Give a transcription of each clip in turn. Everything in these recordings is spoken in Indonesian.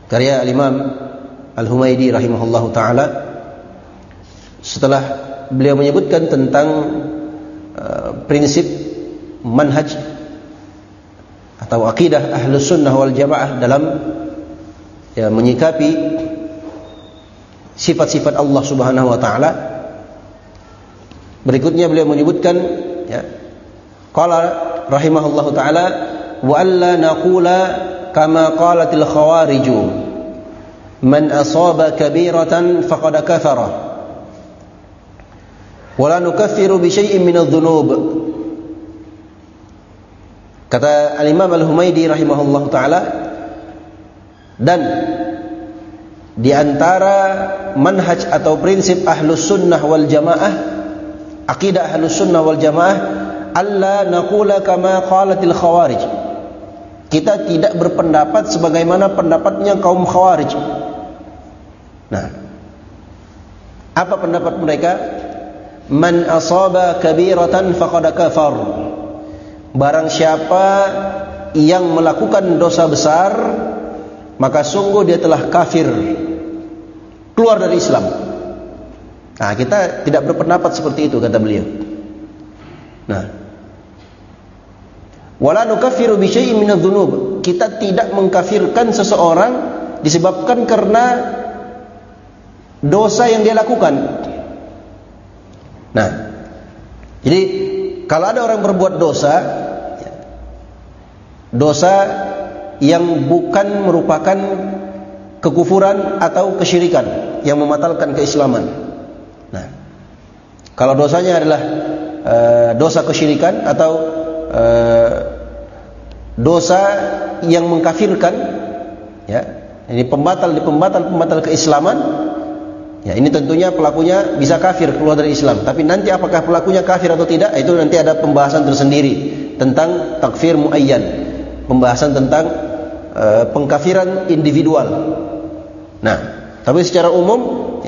karya Al-Imam Al-Humaydi rahimahullahu ta'ala, setelah beliau menyebutkan tentang prinsip manhaj atau akidah Ahlus Sunnah wal Jamaah dalam menyikapi sifat-sifat Allah Subhanahu wa taala. Berikutnya beliau menyebutkan qala rahimahullahu taala wa alla naqula kama qalatil khawarij man asaba kabiratan faqad kafara wa la nukaffiru bi syai'in min adh-dhunub. Kata Al-Imam Al-Humaydi rahimahullahu taala, dan di antara manhaj atau prinsip Ahlus Sunnah wal Jamaah, akidah Ahlus Sunnah wal Jamaah, alla naqula kama qalatil khawarij. Kita tidak berpendapat sebagaimana pendapatnya kaum Khawarij. Nah, apa pendapat mereka? Man asaba kabiratan faqad kafar. Barang siapa yang melakukan dosa besar, maka sungguh dia telah kafir, keluar dari Islam. Nah, kita tidak berpendapat seperti itu, kata beliau. Nah, wala nukaffiru bi syai'in min adh-dhunub. Kita tidak mengkafirkan seseorang disebabkan karena dosa yang dia lakukan. Nah, jadi kalau ada orang berbuat dosa yang bukan merupakan kekufuran atau kesyirikan yang membatalkan keislaman. Nah, kalau dosanya adalah dosa kesyirikan atau dosa yang mengkafirkan, ini pembatal keislaman, ini tentunya pelakunya bisa kafir, keluar dari Islam. Tapi nanti apakah pelakunya kafir atau tidak, itu nanti ada pembahasan tersendiri tentang takfir muayyan, pembahasan tentang pengkafiran individual. Nah, tapi secara umum,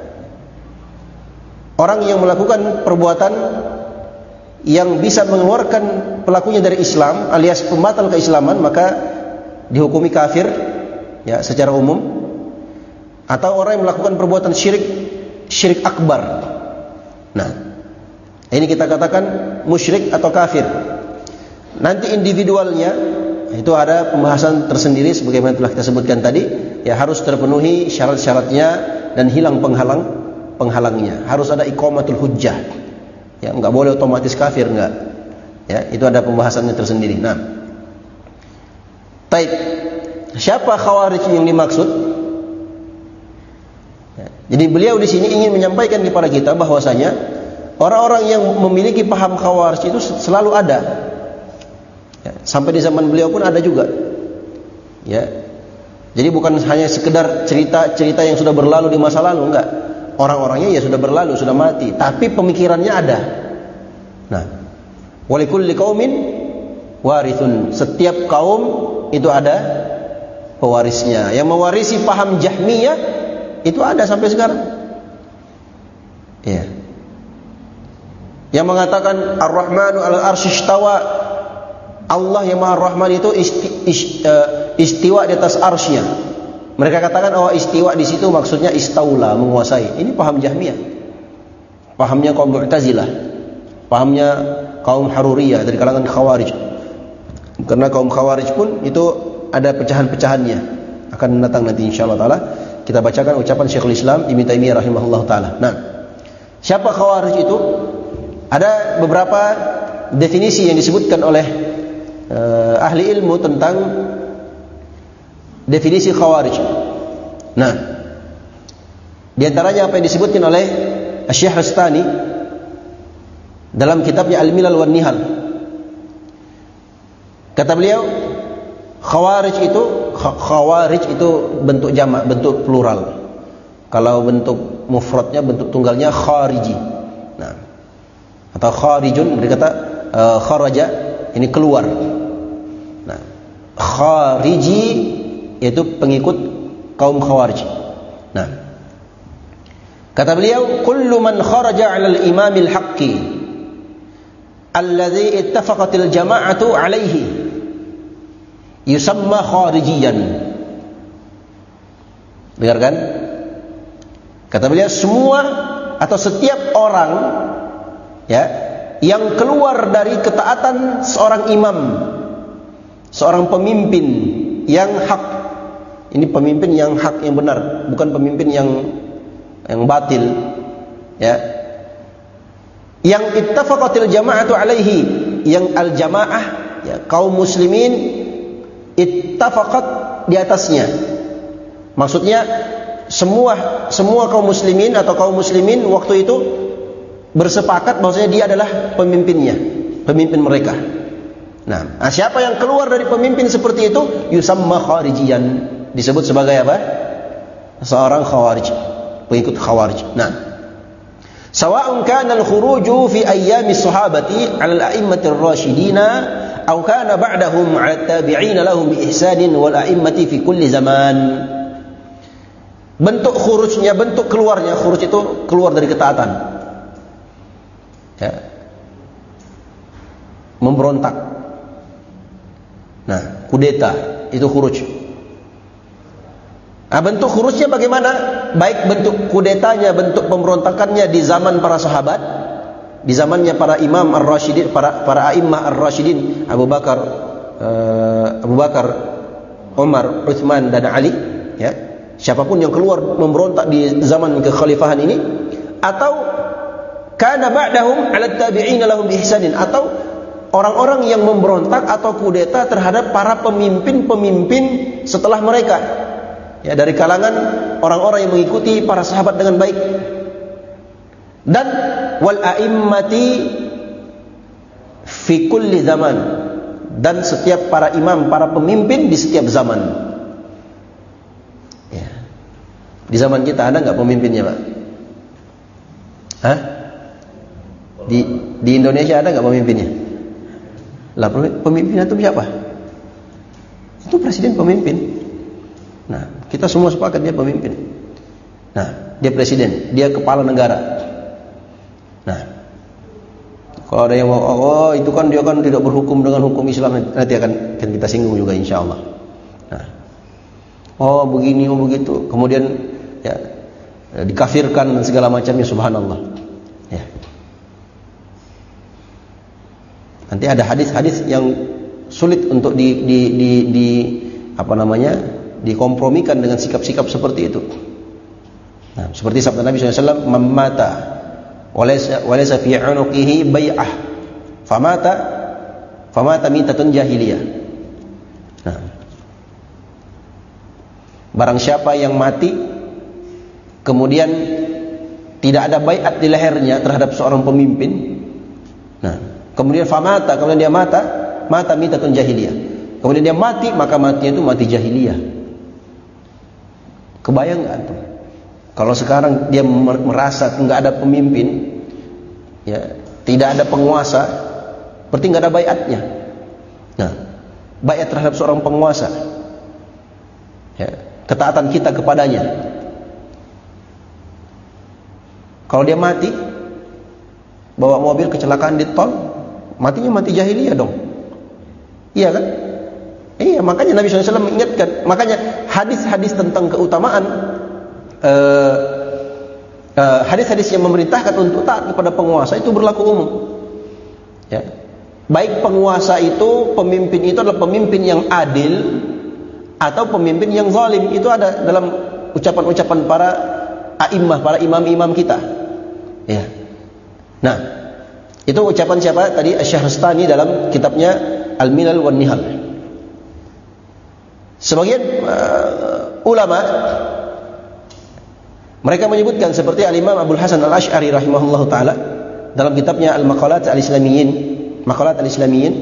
orang yang melakukan perbuatan yang bisa mengeluarkan pelakunya dari Islam alias pembatal keislaman, maka dihukumi kafir, secara umum. Atau orang yang melakukan perbuatan syirik akbar. Nah, ini kita katakan musyrik atau kafir. Nanti individualnya itu ada pembahasan tersendiri sebagaimana telah kita sebutkan tadi, harus terpenuhi syarat-syaratnya dan hilang penghalangnya. Harus ada iqamatul hujjah. Enggak boleh otomatis kafir, enggak. Itu ada pembahasannya tersendiri. Nah, baik. Siapa Khawarij yang dimaksud? Jadi beliau di sini ingin menyampaikan kepada kita bahwasanya orang-orang yang memiliki paham Khawarij itu selalu ada. Sampai di zaman beliau pun ada juga. Jadi bukan hanya sekedar cerita-cerita yang sudah berlalu di masa lalu, enggak. Orang-orangnya sudah berlalu, sudah mati, tapi pemikirannya ada. Nah, walikulli qaumin warithun. Setiap kaum itu ada pewarisnya. Yang mewarisi paham Jahmiyah itu ada sampai sekarang. Yang mengatakan Ar-Rahmanu 'alal 'arsy istawa. Allah yang Maha Rahman itu istiwa di atas arsy-Nya. Mereka katakan istiwa di situ maksudnya istaula, menguasai. Ini paham Jahmiyah. Pahamnya kaum Mu'tazilah. Pahamnya kaum Haruriyah dari kalangan Khawarij. Karena kaum Khawarij pun itu ada pecahan-pecahannya. Akan datang nanti insyaallah taala. Kita bacakan ucapan Syekhul Islam Ibnu Taimiyah rahimahullah taala. Nah, siapa Khawarij itu? Ada beberapa definisi yang disebutkan oleh ahli ilmu tentang definisi Khawarij. Nah, di antaranya apa yang disebutkan oleh Syekh Rastani dalam kitabnya Al-Milal wan Nihal. Kata beliau, Khawarij itu bentuk jamak, bentuk plural. Kalau bentuk mufradnya, bentuk tunggalnya khariji. Nah, atau kharijun, berkata kharaja, ini keluar. Nah, khariji yaitu pengikut kaum Khawarij. Nah, kata beliau, kullu man kharaja 'ala al-imamil haqqi alladhi ittafaqatil jama'atu 'alaihi yusamma kharijiyan. Dengarkan. Kata beliau, semua atau setiap orang ya yang keluar dari ketaatan seorang imam, seorang pemimpin yang hak. Ini pemimpin yang hak, yang benar, bukan pemimpin yang batil, ya. Yang ittafaqatil jama'atu alaihi, yang al-jamaah, ya, kaum muslimin ittafaqat di atasnya. Maksudnya semua kaum muslimin atau kaum muslimin waktu itu bersepakat bahwasanya dia adalah pemimpinnya, pemimpin mereka. Nah, siapa yang keluar dari pemimpin seperti itu yusamma kharijiyan, disebut sebagai apa? Seorang khawarij, pengikut khawarij. Nah, sawa'un kana al-khuruju fi ayyami sahabati 'ala al-a'immati ar-rasyidina aw kana ba'dahum 'ala at-tabi'ina lahum bi ihsanin wal a'immati fi kulli zaman. Bentuk khurujnya, bentuk keluarnya, khuruj itu keluar dari ketaatan, ya, memberontak. Nah, kudeta itu khuruj. Nah, bentuk khurujnya bagaimana? Baik bentuk kudetanya, bentuk pemberontakannya di zaman para sahabat, di zamannya para imam ar-rasyidin, para a'immah ar-rasyidin, Abu Bakar, Umar, Utsman dan Ali, ya. Siapapun yang keluar memberontak di zaman kekhalifahan ini, atau kana ba'dahum 'ala tabi'ina lahum bi ihsanin, atau orang-orang yang memberontak atau kudeta terhadap para pemimpin-pemimpin setelah mereka, ya, dari kalangan orang-orang yang mengikuti para sahabat dengan baik. Dan wal a'immati fi kulli zaman, dan setiap para imam, para pemimpin di setiap zaman. Ya. Di zaman kita ada nggak pemimpinnya, Pak? Hah? Di Indonesia ada nggak pemimpinnya? Lah, pemimpinnya itu siapa? Itu presiden pemimpin. Nah, kita semua sepakat dia pemimpin. Nah, dia presiden, dia kepala negara. Nah, kalau ada yang mau, oh itu kan dia kan tidak berhukum dengan hukum Islam, nanti akan kita singgung juga insya Allah. Nah, oh begini, oh begitu, kemudian ya dikafirkan dan segala macamnya, subhanallah. Ya. Nanti ada hadis-hadis yang sulit untuk dikompromikan dengan sikap-sikap seperti itu. Nah, seperti sabda Nabi SAW, "Mamata walaysa fi 'unuqihi bai'ah, famata mitatun jahiliyah." Nah, barang siapa yang mati kemudian tidak ada baiat di lehernya terhadap seorang pemimpin, nah, kemudian famata, kemudian dia mata mitatun jahiliyah, kemudian dia mati, maka matinya itu mati jahiliyah. Kebayang nggak tuh? Kalau sekarang dia merasa nggak ada pemimpin, ya, tidak ada penguasa, berarti nggak ada baiatnya. Nah, baiat terhadap seorang penguasa, ya, ketaatan kita kepadanya. Kalau dia mati, bawa mobil kecelakaan di tol, matinya mati jahiliyah dong. Iya kan? Iya, makanya Nabi SAW mengingatkan. Makanya hadis-hadis tentang keutamaan, hadis-hadis yang memerintahkan untuk taat kepada penguasa itu berlaku umum. Ya. Baik penguasa itu, pemimpin itu adalah pemimpin yang adil atau pemimpin yang zalim, itu ada dalam ucapan-ucapan para a'immah, para imam-imam kita. Ya. Nah, itu ucapan siapa tadi? Asy-Syahrastani dalam kitabnya Al-Milal wan Nihal. Sebagian ulama mereka menyebutkan seperti Al-Imam Abdul Hasan Al-Asy'ari rahimahullahu taala dalam kitabnya Al-Maqalat Al-Islamiyyin, Maqalat Al-Islamiyyin,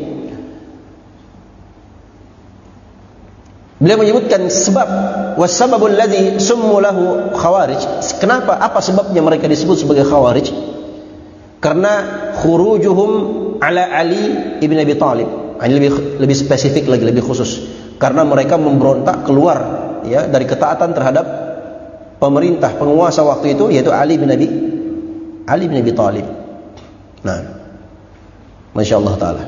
beliau menyebutkan sebab, wasababul ladzi summu lahu khawarij. Kenapa? Apa sebabnya mereka disebut sebagai khawarij? Karena khurujuhum ala Ali ibn Abi Thalib. Ini lebih spesifik lagi, lebih khusus. Karena mereka memberontak keluar, ya, dari ketaatan terhadap pemerintah, penguasa waktu itu, yaitu Ali bin Abi Thalib. Nah, Masya Allah Ta'ala.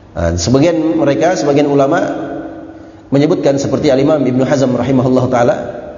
Sebagian ulama menyebutkan seperti Al-Imam Ibnu Hazm rahimahullah taala,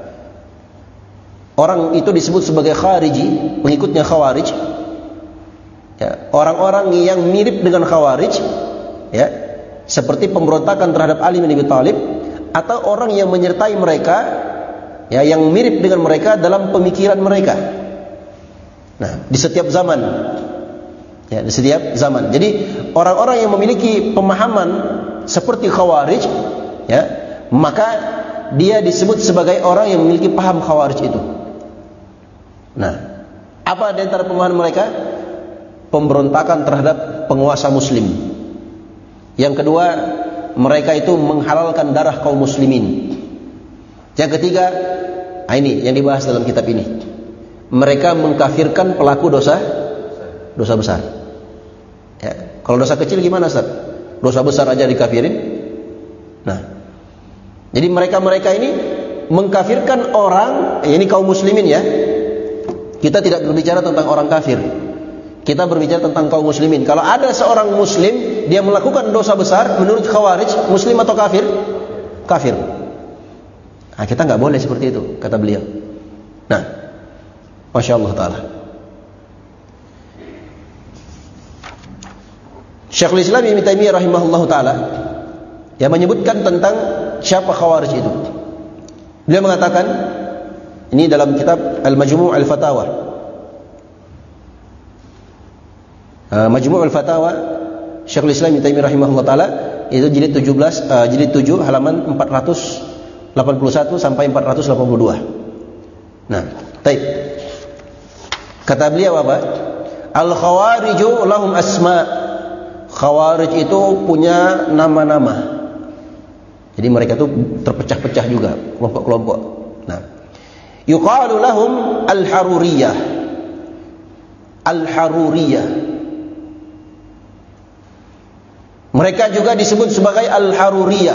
orang itu disebut sebagai khariji, pengikutnya Khawarij. Ya, orang-orang yang mirip dengan Khawarij, ya, seperti pemberontakan terhadap Ali bin Abi Thalib, atau orang yang menyertai mereka, ya, yang mirip dengan mereka dalam pemikiran mereka. Nah, di setiap zaman, ya, di setiap zaman. Jadi orang-orang yang memiliki pemahaman seperti Khawarij, ya, maka dia disebut sebagai orang yang memiliki paham Khawarij itu. Nah, apa di antara pemahaman mereka? Pemberontakan terhadap penguasa muslim. Yang kedua, mereka itu menghalalkan darah kaum muslimin. Yang ketiga, ini yang dibahas dalam kitab ini. Mereka mengkafirkan pelaku dosa besar. Ya, kalau dosa kecil gimana, Ustaz? Dosa besar aja dikafirin. Nah, jadi mereka ini mengkafirkan orang, ini kaum muslimin ya. Kita tidak berbicara tentang orang kafir. Kita berbicara tentang kaum muslimin. Kalau ada seorang muslim, dia melakukan dosa besar, menurut Khawarij, muslim atau kafir? Kafir. Nah, kita nggak boleh seperti itu, kata beliau. Nah, Masya Allah Ta'ala. Syekhul Islam Ibnu Taimiyah rahimahullah Ta'ala yang menyebutkan tentang siapa Khawarij itu. Beliau mengatakan, ini dalam kitab Al-Majmu' Al-Fatawa, Majmu' Al-Fatawa Syekhul Islam Ibnu Taimiyah rahimahullah taala, itu jilid 7 halaman 481 sampai 482. Nah, baik. Kata beliau apa? Al-Khawariju lahum asma'. Khawarij itu punya nama-nama. Jadi mereka itu terpecah-pecah juga, kelompok-kelompok. Nah, yuqalu lahum al-Haruriyah. Al-Haruriyah. Mereka juga disebut sebagai Al-Haruriyah.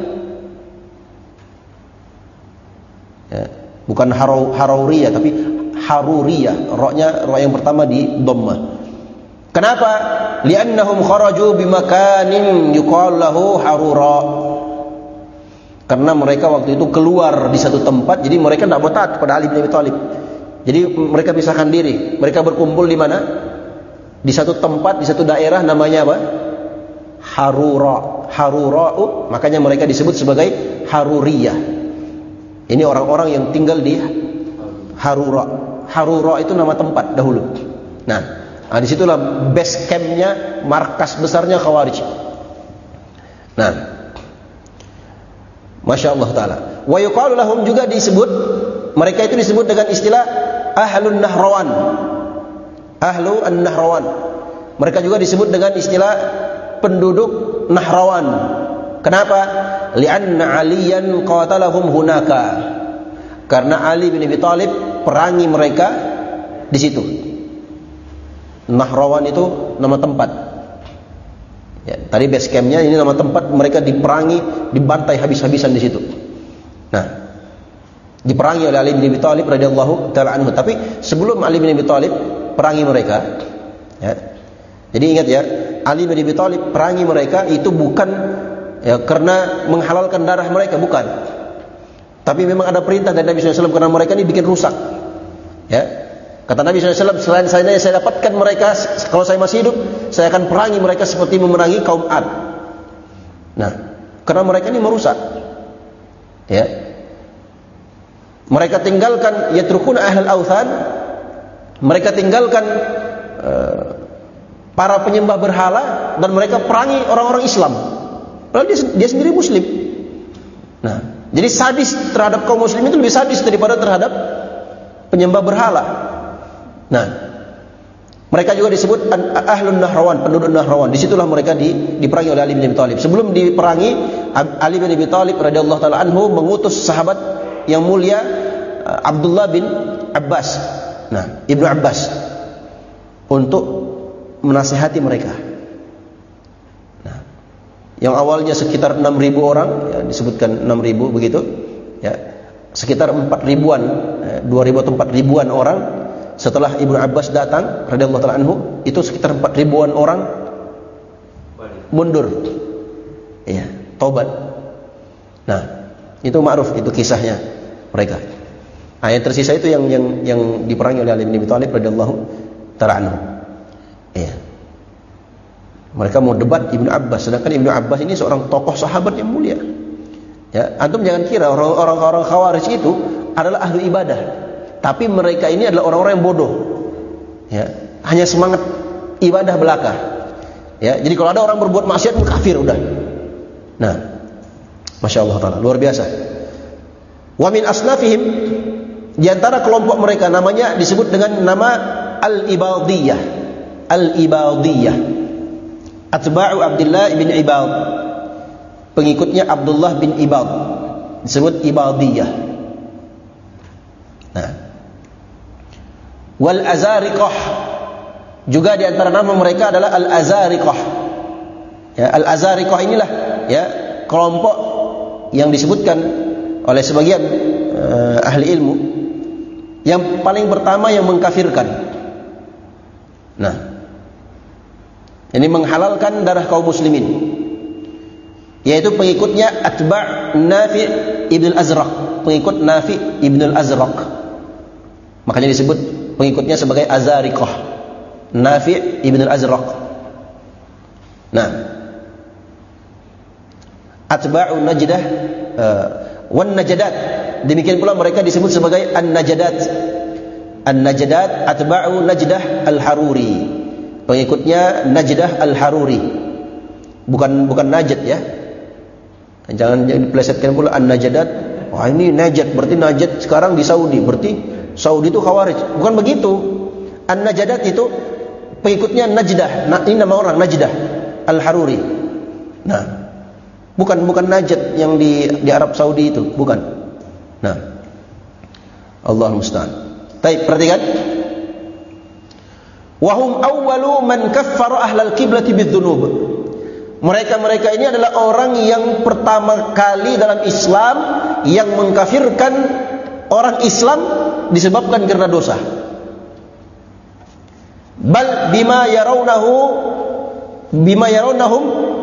Ya, bukan Harauriyah tapi Haruriyah. Ra-nya ra yang pertama di dhammah. Kenapa? Li'annahum kharaju bimakanin yuqal lahu Harura. Karena mereka waktu itu keluar di satu tempat, jadi mereka tidak mau taat kepada Ali bin Abi Thalib. Jadi mereka pisahkan diri. Mereka berkumpul di mana? Di satu tempat, di satu daerah, namanya apa? Harura. Harura'u, makanya mereka disebut sebagai Haruriyah. Ini orang-orang yang tinggal di Harura. Harura itu nama tempat dahulu. Nah, disitulah base campnya, markas besarnya Khawarij. Nah, Masya Allah Ta'ala. Wa yuqalu lahum, juga disebut, mereka itu disebut dengan istilah Ahlun Nahrawan. Ahlu an-Nahrawan. Mereka juga disebut dengan istilah penduduk Nahrawan. Kenapa? Li'anna Aliyan qatalahum hunaka. Karena Ali bin Abi Thalib perangi mereka di situ. Nahrawan itu nama tempat. Ya, tadi base campnya, ini nama tempat mereka diperangi, dibantai habis-habisan di situ. Nah, diperangi oleh Ali bin Abi Thalib radhiyallahu taala anhu. Tapi sebelum Ali bin Abi Thalib perangi mereka, ya. Jadi ingat ya, Ali bin Abi Thalib perangi mereka itu bukan ya karena menghalalkan darah mereka, bukan. Tapi memang ada perintah dari Nabi SAW, karena mereka ini bikin rusak. Ya. Kata Nabi SAW, selain saya dapatkan mereka, kalau saya masih hidup, saya akan perangi mereka seperti memerangi kaum Ad. Nah, karena mereka ini merusak. Ya. Mereka tinggalkan yatrukuna ahlal authan, mereka tinggalkan para penyembah berhala, dan mereka perangi orang-orang Islam. Padahal dia sendiri Muslim. Nah, jadi sadis terhadap kaum Muslim itu lebih sadis daripada terhadap penyembah berhala. Nah, mereka juga disebut Ahlun Nahrawan, penduduk Nahrawan. Disitulah mereka diperangi oleh Ali bin Abi Thalib. Sebelum diperangi, Ali bin Abi Thalib radhiyallahu taala anhu mengutus sahabat yang mulia Abdullah bin Abbas, Ibnu Abbas, untuk menasihati mereka. Nah, yang awalnya sekitar 6.000 orang, ya, disebutkan 6.000 begitu, ya, sekitar 4.000-an, 2.000 atau 4.000-an orang. Setelah Ibnu Abbas datang radhiyallahu taala anhu, itu sekitar 4.000-an orang mundur. Ya, taubat. Nah, itu ma'ruf, itu kisahnya mereka. Nah, yang tersisa itu yang diperangi oleh Ali bin Abi Thalib radhiyallahu ta'ala anhu. Ya. Mereka mau debat Ibnu Abbas, sedangkan Ibnu Abbas ini seorang tokoh sahabat yang mulia. Ya, antum jangan kira orang-orang Khawarij itu adalah ahli ibadah. Tapi mereka ini adalah orang-orang yang bodoh. Ya, hanya semangat ibadah belaka. Ya, jadi kalau ada orang berbuat maksiat kafir udah. Nah, Masya Allah Ta'ala, luar biasa. Wa min asnafihim, di antara kelompok mereka namanya disebut dengan nama Al-Ibadiyah. Al-Ibadiyah, atba'u Abdullah bin Ibad, pengikutnya Abdullah bin Ibad, disebut Ibadiyah. Nah, wal Azariqah, juga di antara nama mereka adalah Al-Azariqah. Ya, Al-Azariqah inilah ya kelompok yang disebutkan oleh sebagian ahli ilmu yang paling pertama yang mengkafirkan. Nah, ini menghalalkan darah kaum muslimin, yaitu pengikutnya atba' Nafi' ibn al-Azraq, pengikut Nafi' ibn al-Azraq. Makanya disebut pengikutnya sebagai Azariqah, Nafi' ibn al-Azraq. Nah, atba'u Najdah wan Najadat, demikian pula mereka disebut sebagai An-Najadat. An-Najadat atba'u Najdah al-Haruri, pengikutnya Najdah al-Haruri, bukan Najd ya. Jangan dipelesetkan pula An-Najadat. Wah, ini Najd berarti Najd sekarang di Saudi, berarti Saudi itu Khawarij. Bukan begitu. An-Najadat itu pengikutnya Najdah. Nah, ini nama orang Najdah al-Haruri. Nah, bukan Najd yang di Arab Saudi itu, bukan. Nah, Allahul musta'an. Baik, perhatikan. Wahum awwalu man kaffara ahlal qiblati bidzunub. Mereka ini adalah orang yang pertama kali dalam Islam yang mengkafirkan orang Islam disebabkan karena dosa. Bal bima yarawnahum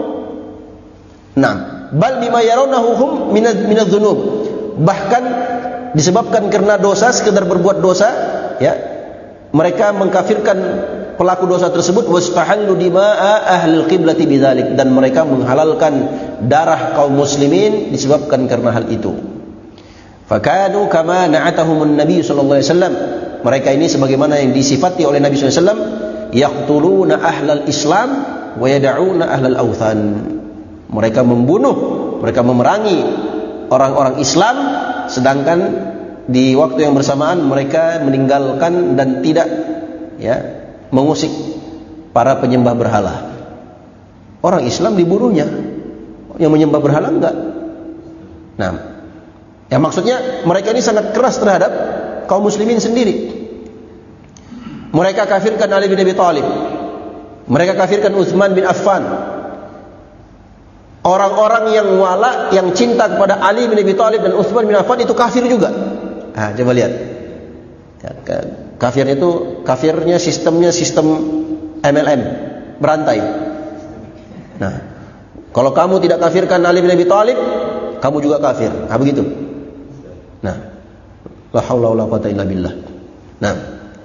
bal bima yarawnahum minadz-dzunub. Bahkan disebabkan karena dosa, sekedar berbuat dosa, ya, mereka mengkafirkan pelaku dosa tersebut. Wastahallu dima'a ahlil qiblati bidzalik, dan mereka menghalalkan darah kaum muslimin disebabkan karena hal itu. Fakanu kama na'atahumun nabi sallallahu alaihi wasallam, mereka ini sebagaimana yang disifati oleh Nabi sallallahu alaihi wasallam, yaqtuluna ahlal islam wa yad'una ahlal awthan. Mereka membunuh, mereka memerangi orang-orang Islam, sedangkan di waktu yang bersamaan mereka meninggalkan dan tidak ya mengusik para penyembah berhala. Orang Islam dibunuhnya, yang menyembah berhala enggak. Nah, ya maksudnya mereka ini sangat keras terhadap kaum muslimin sendiri. Mereka kafirkan Ali bin Abi Thalib, mereka kafirkan Utsman bin Affan. Orang-orang yang wala, yang cinta kepada Ali bin Abi Thalib dan Utsman bin Affan itu kafir juga. Nah, coba lihat. Ya, kafir itu, kafirnya sistemnya sistem MLM, berantai. Nah, kalau kamu tidak kafirkan Ali bin Abi Thalib, kamu juga kafir. Nah, begitu. Nah, la haula wala quwata illa billah. Nah,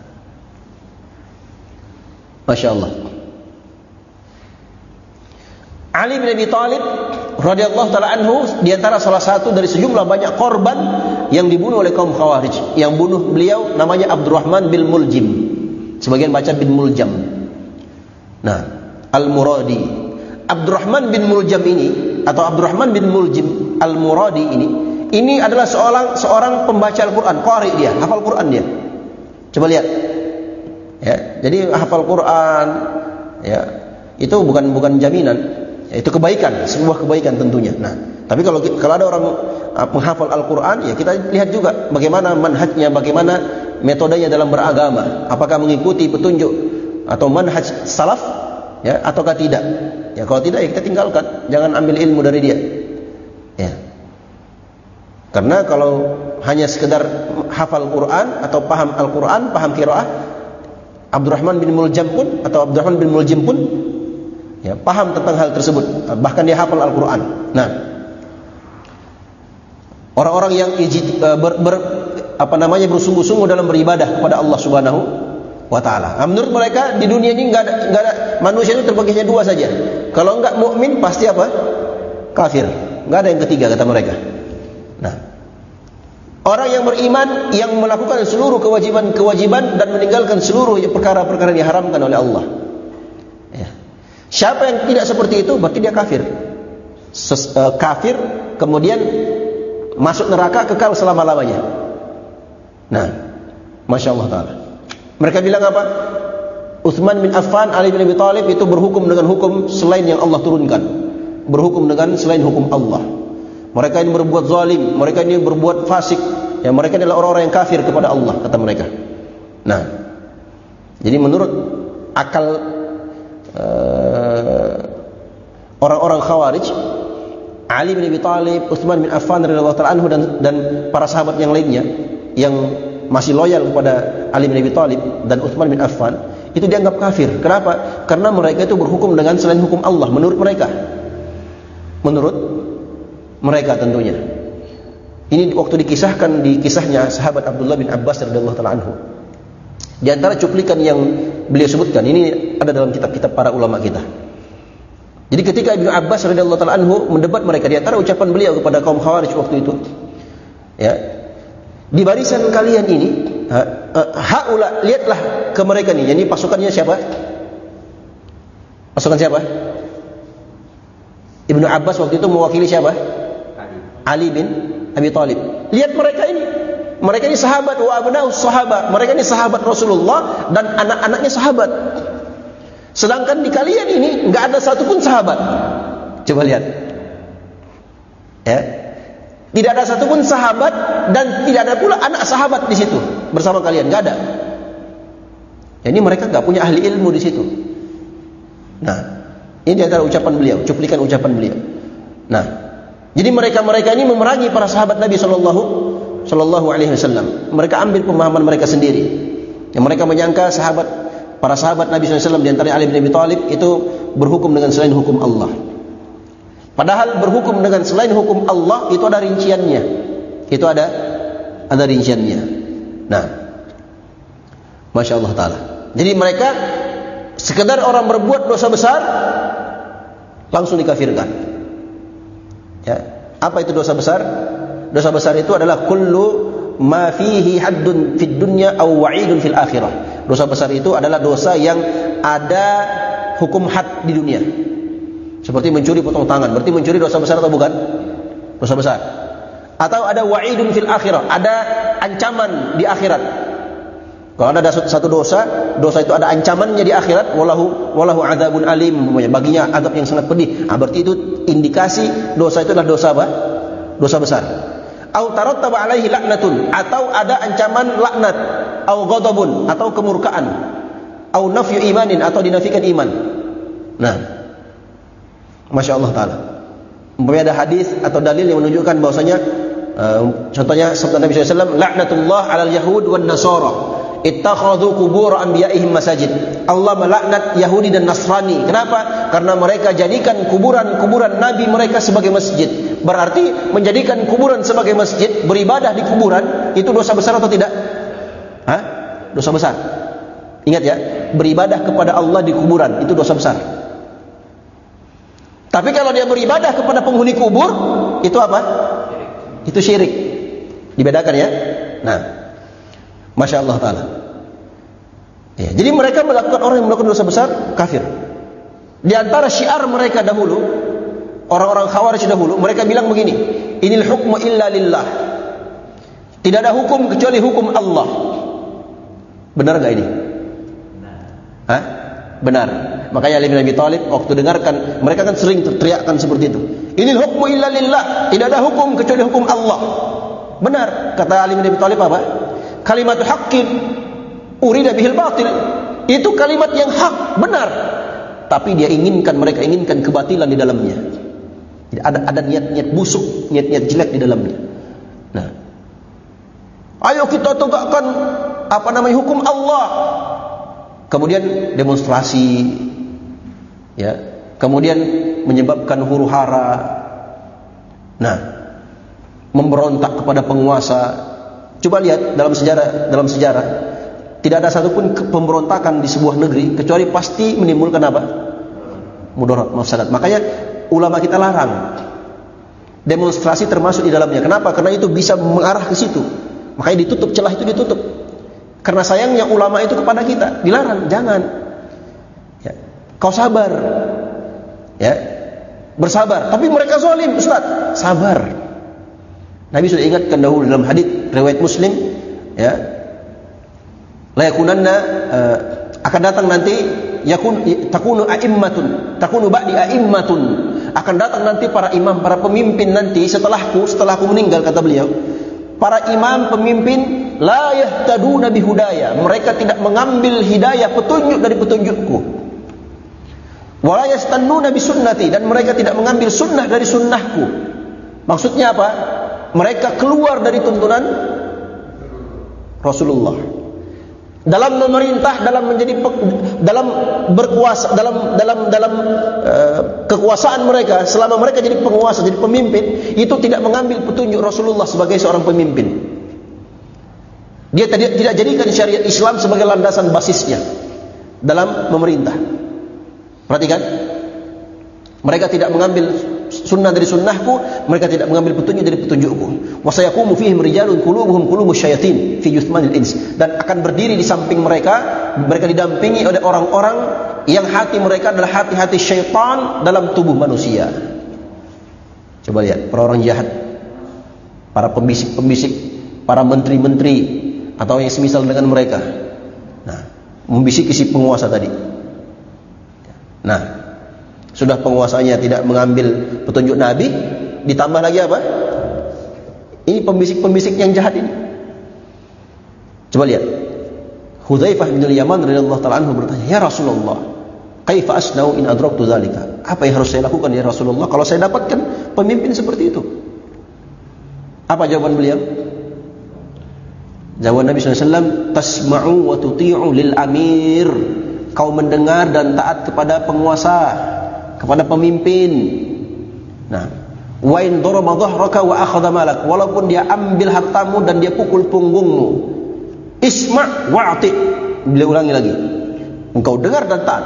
Masya Allah. Ali bin Abi Thalib radhiyallahu ta'ala anhu di antara salah satu dari sejumlah banyak korban yang dibunuh oleh kaum Khawarij. Yang bunuh beliau namanya Abdurrahman bin Muljim. Sebagian baca bin Muljam. Nah, Al-Muradi. Abdurrahman bin Muljam ini atau Abdurrahman bin Muljim Al-Muradi ini adalah seorang pembaca Al-Qur'an, qari dia, hafal Qur'an dia. Coba lihat. Ya, jadi hafal Qur'an ya, itu bukan jaminan. Itu kebaikan, sebuah kebaikan tentunya. Nah, tapi kalau ada orang menghafal Al-Quran, ya kita lihat juga bagaimana manhajnya, bagaimana metodenya dalam beragama. Apakah mengikuti petunjuk atau manhaj salaf, ya, ataukah tidak? Ya, kalau tidak, ya kita tinggalkan. Jangan ambil ilmu dari dia. Ya. Karena kalau hanya sekedar hafal Quran atau paham Al-Quran, paham qiraah, Abdurrahman bin Muljam pun atau Abdurrahman bin Muljim pun ya, paham tentang hal tersebut, bahkan dia hafal Al-Quran. Nah, orang-orang yang bersungguh-sungguh dalam beribadah kepada Allah Subhanahu wa Ta'ala. Menurut mereka di dunia ini nggak ada manusia itu terbagi hanya dua saja. Kalau enggak mukmin pasti apa? Kafir. Nggak ada yang ketiga kata mereka. Nah, orang yang beriman yang melakukan seluruh kewajiban dan meninggalkan seluruh perkara-perkara yang diharamkan oleh Allah. Ya. Siapa yang tidak seperti itu berarti dia kafir. Kafir kemudian masuk neraka kekal selama-lamanya. Nah, Masya Allah Ta'ala. Mereka bilang apa? Utsman bin Affan, Ali bin Abi Thalib itu berhukum dengan hukum selain yang Allah turunkan. Berhukum dengan selain hukum Allah. Mereka ini berbuat zalim, mereka ini berbuat fasik. Ya, mereka adalah orang-orang yang kafir kepada Allah, kata mereka. Nah, jadi menurut akal orang-orang Khawarij, Ali bin Abi Thalib, Utsman bin Affan radhiyallahu ta'ala anhu dan para sahabat yang lainnya yang masih loyal kepada Ali bin Abi Thalib dan Utsman bin Affan itu dianggap kafir. Kenapa? Karena mereka itu berhukum dengan selain hukum Allah menurut mereka. Menurut mereka tentunya. Ini waktu dikisahkan di kisahnya sahabat Abdullah bin Abbas radhiyallahu ta'ala anhu. Di antara cuplikan yang beliau sebutkan, ini ada dalam kitab-kitab para ulama kita. Jadi ketika Ibnu Abbas radhiyallahu ta'ala anhu mendebat mereka, di antara ucapan beliau kepada kaum Khawarij waktu itu, ya, di barisan kalian ini, haula, lihatlah ke mereka nih. Jadi pasukannya siapa? Pasukan siapa? Ibnu Abbas waktu itu mewakili siapa? Ali bin Abi Thalib. Lihat mereka ini. Mereka ini sahabat wa abnaus sahabat. Mereka ini sahabat Rasulullah dan anak-anaknya sahabat. Sedangkan di kalian ini enggak ada satupun sahabat. Coba lihat. Ya. Tidak ada satupun sahabat dan tidak ada pula anak sahabat di situ bersama kalian, enggak ada. Jadi mereka enggak punya ahli ilmu di situ. Nah, ini adalah ucapan beliau, cuplikan ucapan beliau. Nah, jadi mereka ini memerangi para sahabat Nabi sallallahu alaihi wasallam. Mereka ambil pemahaman mereka sendiri. Yang mereka menyangka para sahabat Nabi SAW di antara Ali bin Abi Thalib itu berhukum dengan selain hukum Allah. Padahal berhukum dengan selain hukum Allah itu ada rinciannya. Itu ada rinciannya. Nah, Masya Allah Ta'ala. Jadi mereka sekedar orang berbuat dosa besar langsung dikafirkan. Ya, apa itu dosa besar? Dosa besar itu adalah kullu ma fihi haddun fid dunya aw wa'idun fil akhirah. Dosa besar itu adalah dosa yang ada hukum had di dunia. Seperti mencuri potong tangan, berarti mencuri dosa besar atau bukan? Dosa besar. Atau ada wa'idun fil akhirah, ada ancaman di akhirat. Kalau ada satu dosa itu ada ancamannya di akhirat, wallahu adzabun alim, baginya azab yang sangat pedih. Berarti itu indikasi dosa itu adalah dosa apa? Dosa besar. Au tarattaba alaihi laknatun, atau ada ancaman laknat, au ghadabun, atau kemurkaan, au nafyu imanin, atau dinafikan iman. Nah, Masya Allah Ta'ala. Umpamanya ada hadis atau dalil yang menunjukkan bahwasanya contohnya sabda Nabi SAW, laknatullah alal yahud wan nasara ittakhadhu qubur anbiya'ihim masajid. Allah melaknat Yahudi dan Nasrani. Kenapa? Karena mereka jadikan kuburan-kuburan nabi mereka sebagai masjid. Berarti menjadikan kuburan sebagai masjid, beribadah di kuburan itu dosa besar atau tidak? Dosa besar. Ingat ya, beribadah kepada Allah di kuburan itu dosa besar. Tapi kalau dia beribadah kepada penghuni kubur, itu apa? Itu syirik. Dibedakan ya. Nah, Masya Allah Ta'ala. Ya, jadi mereka melakukan, orang yang melakukan dosa besar kafir. Di antara syiar mereka dahulu, orang-orang Khawarij dahulu, mereka bilang begini, inil hukmu illa lillah. Tidak ada hukum kecuali hukum Allah. Benar enggak ini? Benar. Makanya Ali bin Abi Thalib waktu dengarkan, mereka kan sering teriakkan seperti itu. Inil hukmu illa lillah. Tidak ada hukum kecuali hukum Allah. Benar. Kata Ali bin Abi Thalib apa? Kalimat haqqin urida bihil batil. Itu kalimat yang hak, benar. Tapi mereka inginkan kebatilan di dalamnya. Ada niat-niat busuk, niat-niat jelek di dalamnya. Nah, ayo kita tegakkan hukum Allah. Kemudian demonstrasi, ya, kemudian menyebabkan huru-hara, nah, memberontak kepada penguasa. Coba lihat dalam sejarah tidak ada satupun pemberontakan di sebuah negeri kecuali pasti menimbulkan apa? Mudarat, mafsadat. Makanya ulama kita larang demonstrasi termasuk di dalamnya. Kenapa? Karena itu bisa mengarah ke situ. Makanya ditutup, celah itu ditutup. Karena sayangnya ulama itu kepada kita dilarang, jangan. Ya. Kau sabar, ya, bersabar. Tapi mereka zalim, Ustaz. Sabar. Nabi sudah ingatkan dahulu dalam hadis riwayat Muslim, ya, la yakunanna, akan datang nanti takunu ba'di a'immatun, akan datang nanti para imam, para pemimpin nanti setelahku meninggal, kata beliau. Para imam pemimpin la yahtaduna bihudaya, mereka tidak mengambil hidayah, petunjuk dari petunjukku. Wala yastannuna bisunnati, dan mereka tidak mengambil sunnah dari sunnahku. Maksudnya apa? Mereka keluar dari tuntunan Rasulullah. Dalam memerintah, dalam berkuasa, dalam kekuasaan mereka, selama mereka jadi penguasa, jadi pemimpin, itu tidak mengambil petunjuk Rasulullah sebagai seorang pemimpin. Dia tidak jadikan syariat Islam sebagai landasan basisnya dalam memerintah. Perhatikan, mereka tidak mengambil sunnah dari sunnahku, mereka tidak mengambil petunjuk dari petunjukku. Wa sayaqumu fihim rijalun qulubuhum qulubus syayatin fi yuthmanil ins, dan akan berdiri di samping mereka didampingi oleh orang-orang yang hati mereka adalah hati-hati syaitan dalam tubuh manusia. Coba lihat orang-orang jahat, para pembisik-pembisik, para menteri-menteri atau yang semisal dengan mereka. Nah, membisiki si penguasa tadi. Nah, sudah penguasanya tidak mengambil petunjuk Nabi, ditambah lagi apa? Ini pembisik-pembisik yang jahat ini. Coba lihat. Hudzaifah bin Yaman radhiyallahu ta'ala anhu bertanya, "Ya Rasulullah, kaifa asna'u in adraktu dzalika?" Apa yang harus saya lakukan ya Rasulullah kalau saya dapatkan pemimpin seperti itu? Apa jawaban beliau? Jawaban Nabi SAW, "Tasma'u wa tuti'u lil amir." Kau mendengar dan taat kepada penguasa, kepada pemimpin. Nah, wa in daraba dhahraka wa akhadha malak, walaupun dia ambil hartamu dan dia pukul punggungmu, isma' wa'ti. Beliau ulangi lagi, engkau dengar dan taat.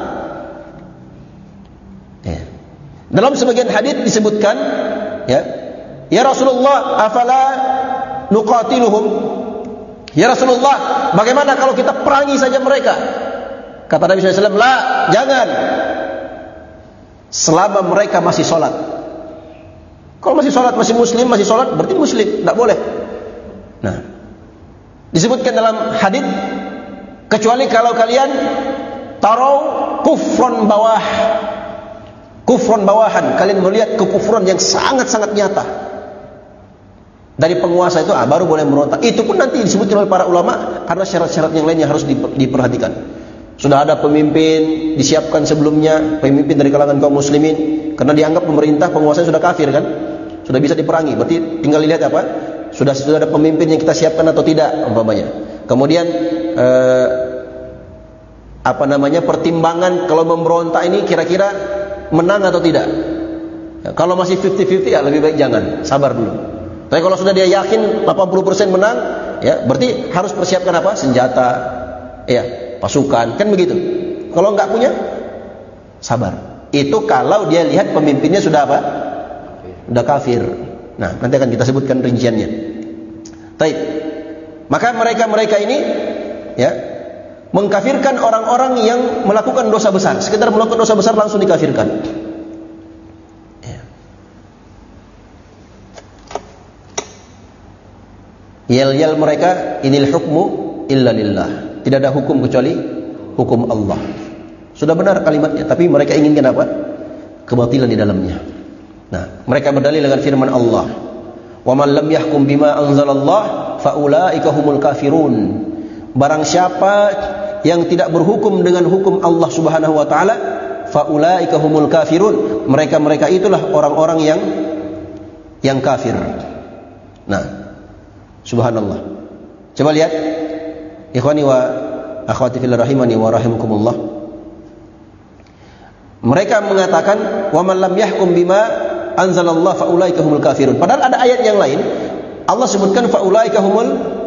Ya. Dalam sebagian hadis disebutkan, ya Rasulullah, afala nuqatiluhum? Ya Rasulullah, bagaimana kalau kita perangi saja mereka? Kata Nabi SAW, la, jangan, selama mereka masih sholat. Kalau masih sholat, masih muslim, masih sholat, berarti muslim, tidak boleh. Nah, disebutkan dalam hadis, kecuali kalau kalian taruh kufron bawahan, kalian melihat kekufuran yang sangat-sangat nyata dari penguasa itu, baru boleh merontak. Itu pun nanti disebutkan oleh para ulama karena syarat-syarat yang lainnya harus diperhatikan. Sudah ada pemimpin disiapkan sebelumnya, pemimpin dari kalangan kaum muslimin, karena dianggap pemerintah penguasa sudah kafir kan, sudah bisa diperangi. Berarti tinggal lihat apa, sudah ada pemimpin yang kita siapkan atau tidak umpamanya. Kemudian pertimbangan kalau memberontak ini kira-kira menang atau tidak. Ya, kalau masih 50-50 ya lebih baik jangan, sabar dulu. Tapi kalau sudah dia yakin 80% menang, ya berarti harus persiapkan apa? Senjata, ya, pasukan, kan begitu. Kalau enggak punya, sabar. Itu kalau dia lihat pemimpinnya sudah apa? Sudah kafir. Nah, nanti akan kita sebutkan rinciannya. Baik. Maka mereka ini, ya, mengkafirkan orang-orang yang melakukan dosa besar. Sekedar melakukan dosa besar langsung dikafirkan. Ya. Yel-yel mereka, inil hukmu illa lillah. Tidak ada hukum kecuali hukum Allah. Sudah benar kalimatnya, tapi mereka inginkan apa? Kebatilan di dalamnya. Nah, mereka berdalil dengan firman Allah, "Wa man lam yahkum bima anzalallah fa ulaika humul kafirun." Barang siapa yang tidak berhukum dengan hukum Allah Subhanahu wa taala, fa ulaika humul kafirun. Mereka itulah orang-orang yang kafir. Nah, subhanallah. Coba lihat, ikhwani wa akhwati fillah rahimani wa rahimakumullah. Mereka mengatakan wa man lam yahkum bima anzalallah fa ulaika humul kafirun. Padahal ada ayat yang lain Allah sebutkan fa ulaika humul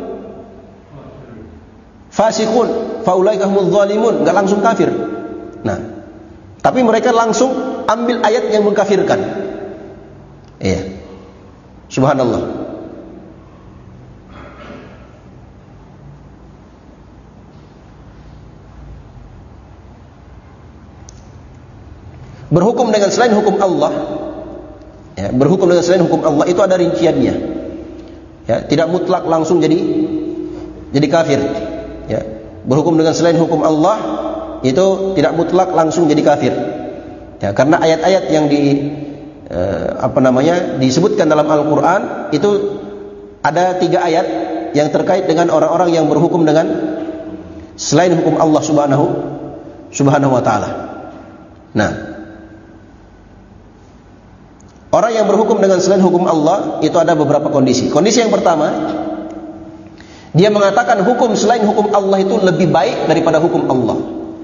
fasiqun, fa ulaika humul zalimun, enggak langsung kafir. Nah, tapi mereka langsung ambil ayat yang mengkafirkan. Iya. Subhanallah. Berhukum dengan selain hukum Allah, ya, berhukum dengan selain hukum Allah itu ada rinciannya. Ya, tidak mutlak langsung jadi kafir. Ya, berhukum dengan selain hukum Allah itu tidak mutlak langsung jadi kafir. Ya, karena ayat-ayat yang disebutkan dalam Al-Quran itu ada 3 ayat yang terkait dengan orang-orang yang berhukum dengan selain hukum Allah Subhanahu wa taala. Nah, orang yang berhukum dengan selain hukum Allah itu ada beberapa kondisi. Kondisi yang pertama, dia mengatakan hukum selain hukum Allah itu lebih baik daripada hukum Allah.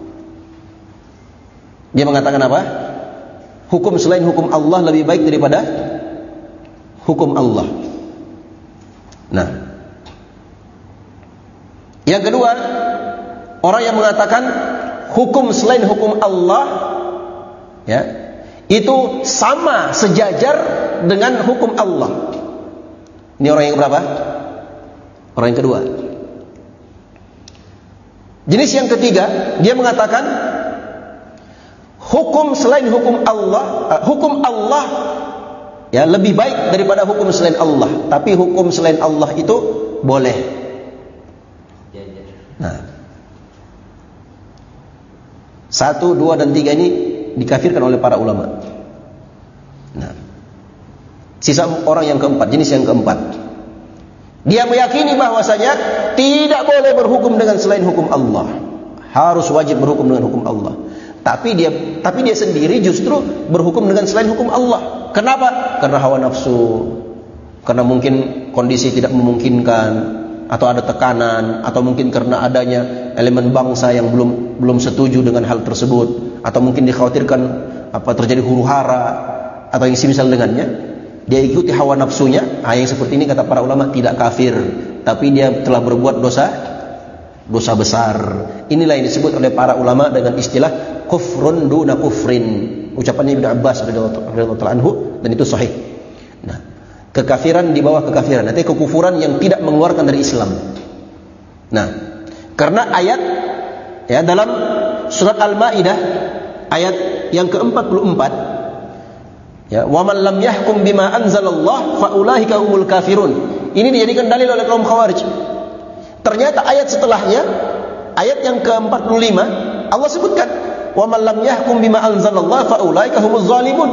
Dia mengatakan apa? Hukum selain hukum Allah lebih baik daripada hukum Allah. Nah, yang kedua, orang yang mengatakan hukum selain hukum Allah, ya, itu sama sejajar dengan hukum Allah. Ini orang yang berapa? Orang yang kedua. Jenis yang ketiga, dia mengatakan hukum selain hukum Allah ya lebih baik daripada hukum selain Allah, tapi hukum selain Allah itu boleh. Nah, 1, 2, dan 3 ini dikafirkan oleh para ulama. Nah, sisa orang yang keempat, jenis yang keempat, dia meyakini bahwasanya tidak boleh berhukum dengan selain hukum Allah, harus wajib berhukum dengan hukum Allah. Tapi dia sendiri justru berhukum dengan selain hukum Allah. Kenapa? Karena hawa nafsu, karena mungkin kondisi tidak memungkinkan, atau ada tekanan, atau mungkin karena adanya elemen bangsa yang belum setuju dengan hal tersebut, atau mungkin dikhawatirkan terjadi huru-hara atau yang semisal dengannya, dia ikuti hawa nafsunya. Yang seperti ini kata para ulama tidak kafir, tapi dia telah berbuat dosa besar. Inilah yang disebut oleh para ulama dengan istilah kufrun duna kufrin. Ucapannya Ibnu Abbas radhiyallahu ta'ala anhu, dan itu sahih. Nah, kekafiran di bawah kekafiran, nanti kekufuran yang tidak mengeluarkan dari Islam. Nah, karena ayat ya dalam surat Al-Maidah ayat yang ke-44, ya, wa man lam yahkum bima anzalallah fa ulaika humul kafirun. Ini dijadikan dalil oleh kaum Khawarij. Ternyata ayat setelahnya, ayat yang ke-45, Allah sebutkan wa man lam yahkum bima anzalallah fa ulaika humuz zalimun.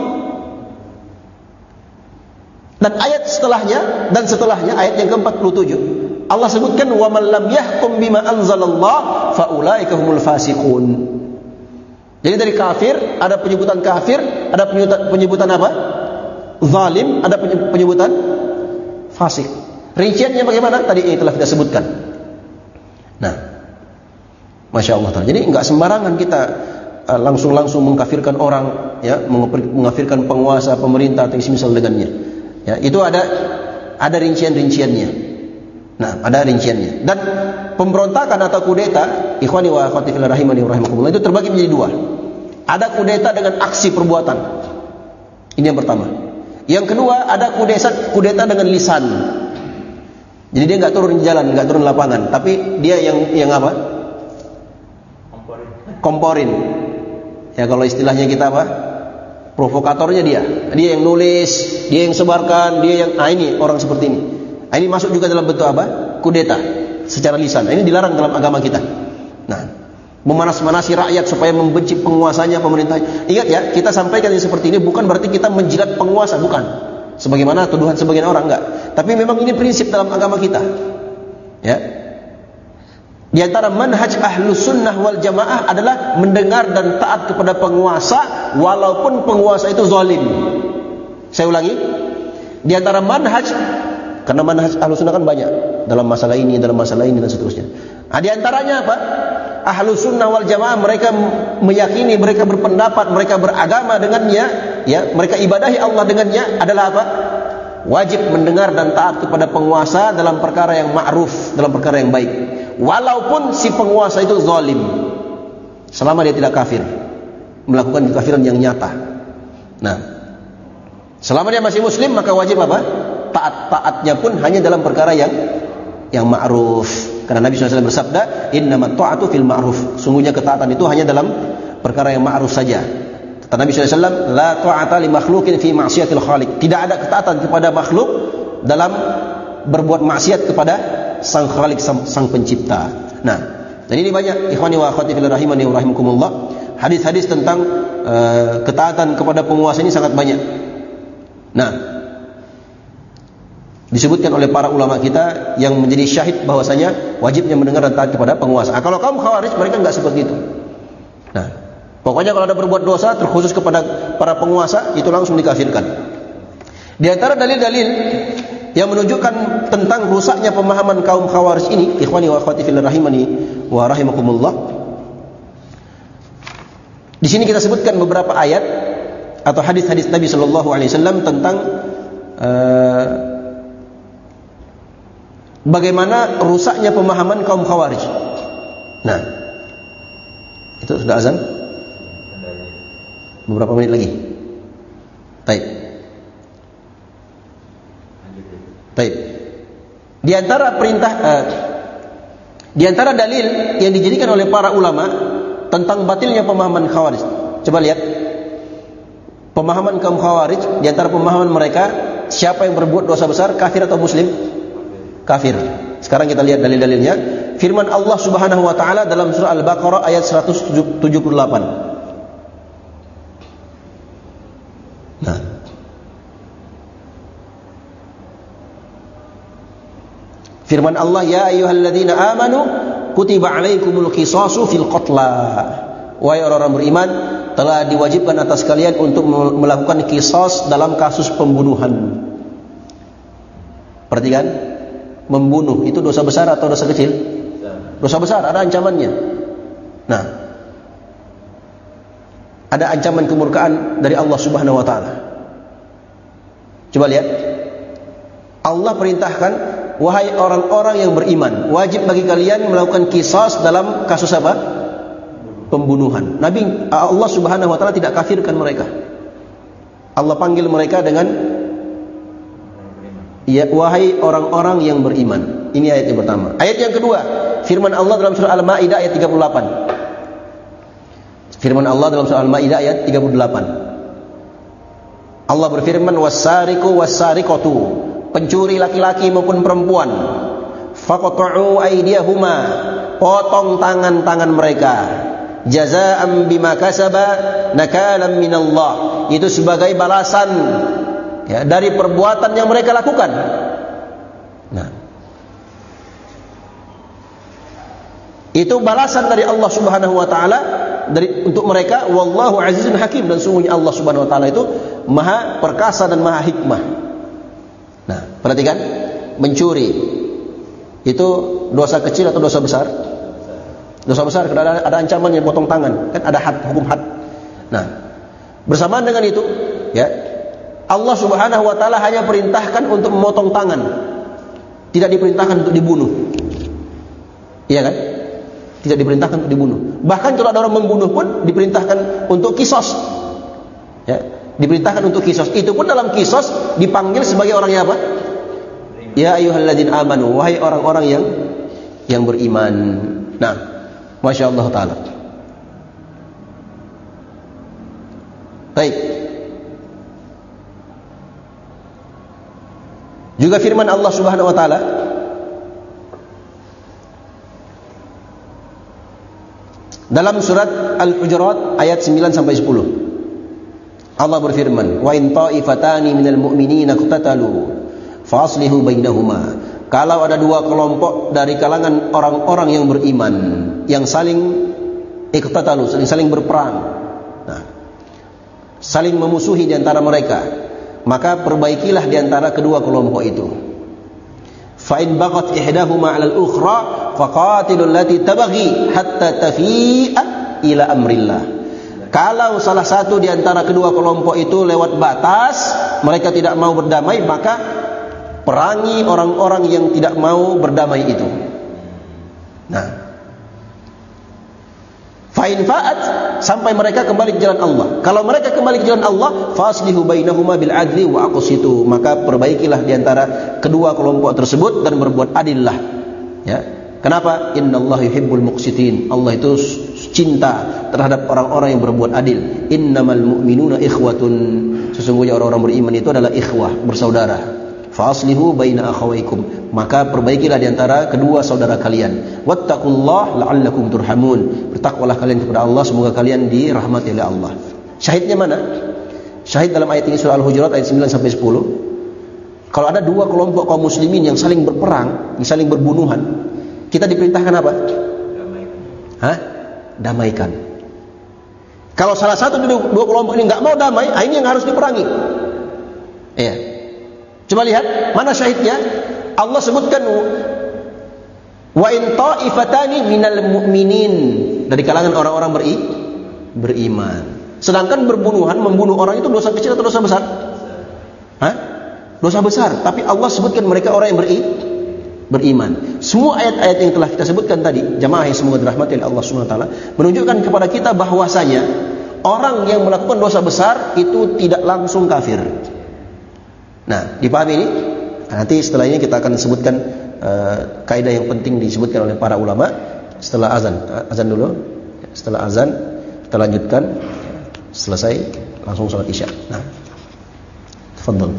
Dan ayat setelahnya ayat yang ke-47, Allah sebutkan wa man lam yahkum bima anzalallah fa ulaika humul fasiqun. Jadi dari kafir ada penyebutan kafir, ada penyebutan apa? Zalim, ada penyebutan fasik. Rinciannya bagaimana? Tadi telah kita sebutkan. Nah, Masya Allah. Jadi enggak sembarangan kita langsung mengkafirkan orang, ya, mengkafirkan penguasa, pemerintah atau semisal dengannya. Ya, itu ada rincian-rinciannya. Nah, ada rinciannya. Dan pemberontakan atau kudeta, ikhwani wa akhwati fillah rahimani wa rahimakumullah, itu terbagi menjadi 2. Ada kudeta dengan aksi perbuatan. Ini yang pertama. Yang kedua, ada kudeta dengan lisan. Jadi dia enggak turun di jalan, enggak turun lapangan, tapi dia yang apa? Komporin. Ya, kalau istilahnya kita apa? Provokatornya dia yang nulis, dia yang sebarkan, dia yang ini orang seperti ini. Ini masuk juga dalam bentuk apa? Kudeta secara lisan. Ini dilarang dalam agama kita. Nah, memanas-manasi rakyat supaya membenci penguasanya, pemerintahnya. Ingat ya, kita sampaikan yang seperti ini bukan berarti kita menjilat penguasa, bukan. Sebagaimana tuduhan sebagian orang, enggak. Tapi memang ini prinsip dalam agama kita. Ya. Di antara manhaj ahlus sunnah wal jamaah adalah mendengar dan taat kepada penguasa walaupun penguasa itu zalim. Saya ulangi, di antara manhaj, karena manhaj ahlus sunnah kan banyak dalam masalah ini dan seterusnya. Di antaranya apa? Ahlus Sunnah wal Jamaah, mereka meyakini, mereka berpendapat, mereka beragama dengannya, ya, mereka ibadahi Allah dengannya adalah apa? Wajib mendengar dan taat kepada penguasa dalam perkara yang ma'ruf, dalam perkara yang baik. Walaupun si penguasa itu zalim, selama dia tidak kafir, melakukan kekafiran yang nyata. Nah, selama dia masih muslim, maka wajib apa? Taatnya pun hanya dalam perkara yang ma'ruf. Karena Nabi SAW bersabda, innamat ta'atu fil ma'ruf. Sungguhnya ketaatan itu hanya dalam perkara yang ma'ruf saja. Kata Nabi SAW, la ta'ata li makhlukin fi ma'siyatil khaliq. Tidak ada ketaatan kepada makhluk dalam berbuat maksiat kepada sang khaliq, sang pencipta. Nah, jadi ini banyak ikhwani wa akhwati fillah rahimani wa rahimakumullah. Hadis-hadis tentang ketaatan kepada penguasa ini sangat banyak. Nah, disebutkan oleh para ulama kita yang menjadi syahid bahwasanya wajibnya mendengar dan taat kepada penguasa. Kalau kaum Khawarij, mereka enggak seperti itu. Nah, pokoknya kalau ada berbuat dosa terkhusus kepada para penguasa, itu langsung dikafirkan. Di antara dalil-dalil yang menunjukkan tentang rusaknya pemahaman kaum Khawarij ini, ikhwani wa akhwati fillah rahimani wa rahimakumullah, di sini kita sebutkan beberapa ayat atau hadis-hadis Nabi sallallahu alaihi wasallam tentang bagaimana rusaknya pemahaman kaum Khawarij. Nah, itu sudah azan? Beberapa menit lagi. Baik. Baik. Di antara dalil yang dijadikan oleh para ulama tentang batilnya pemahaman Khawarij. Coba lihat. Pemahaman kaum Khawarij, di antara pemahaman mereka, siapa yang berbuat dosa besar, kafir atau muslim? Kafir. Sekarang kita lihat dalil-dalilnya. Firman Allah Subhanahu wa taala dalam surah Al-Baqarah ayat 178. Nah. Firman Allah, ya ayyuhalladzina amanu kutiba alaikumul qisasu fil qatla. Wahai orang-orang beriman, telah diwajibkan atas kalian untuk melakukan qisas dalam kasus pembunuhan. Perhatikan, membunuh itu dosa besar atau dosa kecil? Dosa besar, ada ancamannya. Nah, ada ancaman kemurkaan dari Allah Subhanahu wa taala. Coba lihat. Allah perintahkan, wahai orang-orang yang beriman, wajib bagi kalian melakukan qisas dalam kasus apa? Pembunuhan. Allah Subhanahu wa taala tidak kafirkan mereka. Allah panggil mereka dengan, ya, wahai orang-orang yang beriman. Ini ayat yang pertama. Ayat yang kedua, firman Allah dalam surah Al-Maidah ayat 38. Firman Allah dalam surah Al-Maidah ayat 38. Allah berfirman, was-sariqu was-sariqatu, pencuri laki-laki maupun perempuan, faqta'u aydiyahuma, potong tangan-tangan mereka, jazaa'an bima kasaba nakalan minallah, itu sebagai balasan, ya, dari perbuatan yang mereka lakukan. Nah, itu balasan dari Allah Subhanahu wa taala untuk mereka. Wallahu azizun hakim, dan sungguhnya Allah Subhanahu wa taala itu maha perkasa dan maha hikmah. Nah, perhatikan, mencuri itu dosa kecil atau dosa besar? Dosa besar, karena ada ancamannya, potong tangan, kan ada hukum had. Nah, bersamaan dengan itu, ya, Allah Subhanahu wa taala hanya perintahkan untuk memotong tangan. Tidak diperintahkan untuk dibunuh. Iya kan? Tidak diperintahkan untuk dibunuh. Bahkan kalau ada orang membunuh pun diperintahkan untuk qisas. Ya, diperintahkan untuk qisas. Itu pun dalam qisas dipanggil sebagai orang yang apa? Ya ayyuhalladzina amanu, wahai orang-orang yang beriman. Nah, Masya Allah ta'ala. Baik. Juga firman Allah Subhanahu wa ta'ala dalam surat Al-Hujurat ayat 9 sampai 10. Allah berfirman, wa in ta'ifatani minal mu'minina iqtatalu fa aslihu bainahuma. Kalau ada dua kelompok dari kalangan orang-orang yang beriman yang saling iqtatalu, saling berperang, nah, saling memusuhi di antara mereka, maka perbaikilah di antara kedua kelompok itu. Fa in baghat ihdahuma 'alal ukhra faqatilul lati tabaghi hatta tafi'a ila amrillah. Kalau salah satu di antara kedua kelompok itu lewat batas, mereka tidak mau berdamai, maka perangi orang-orang yang tidak mau berdamai itu. Nah, fa'in fa'at, sampai mereka kembali ke jalan Allah. Kalau mereka kembali ke jalan Allah, faslihu bainahuma bil adli wa aqsitu, maka perbaikilah di antara kedua kelompok tersebut dan berbuat adillah. Ya. Kenapa? Innallaha yuhibbul muqsitin. Allah itu cinta terhadap orang-orang yang berbuat adil. Innamal mu'minuna ikhwatun. Sesungguhnya orang-orang beriman itu adalah ikhwah, bersaudara. Faslihu baina akhawaykum, maka perbaikilah di antara kedua saudara kalian. Wattaqullaha la'allakum turhamun. Bertakwalah kalian kepada Allah, semoga kalian dirahmati oleh Allah. Syahidnya mana? Syahid dalam ayat ini surah Al-Hujurat ayat 9 sampai 10. Kalau ada dua kelompok kaum muslimin yang saling berperang, yang saling berbunuhan, kita diperintahkan apa? Damaikan. Kalau salah satu dari dua kelompok ini nggak mau damai, ini yang harus diperangi. Iya. Coba lihat mana syahidnya. Allah sebutkan wa in ta'ifatani minal mu'minin, dari kalangan orang-orang beriman. Sedangkan membunuh orang itu dosa kecil atau dosa besar? Dosa besar. Tapi Allah sebutkan mereka orang yang beriman. Semua ayat-ayat yang telah kita sebutkan tadi, jamaah yang semoga dirahmati oleh Allah Subhanahu wa taala, menunjukkan kepada kita bahwasanya orang yang melakukan dosa besar itu tidak langsung kafir. Nah, dipahami ini? Nanti setelah ini kita akan sebutkan kaidah yang penting disebutkan oleh para ulama setelah azan. Azan dulu. Setelah azan kita lanjutkan. Selesai langsung salat Isya. Nah. Tafadhal.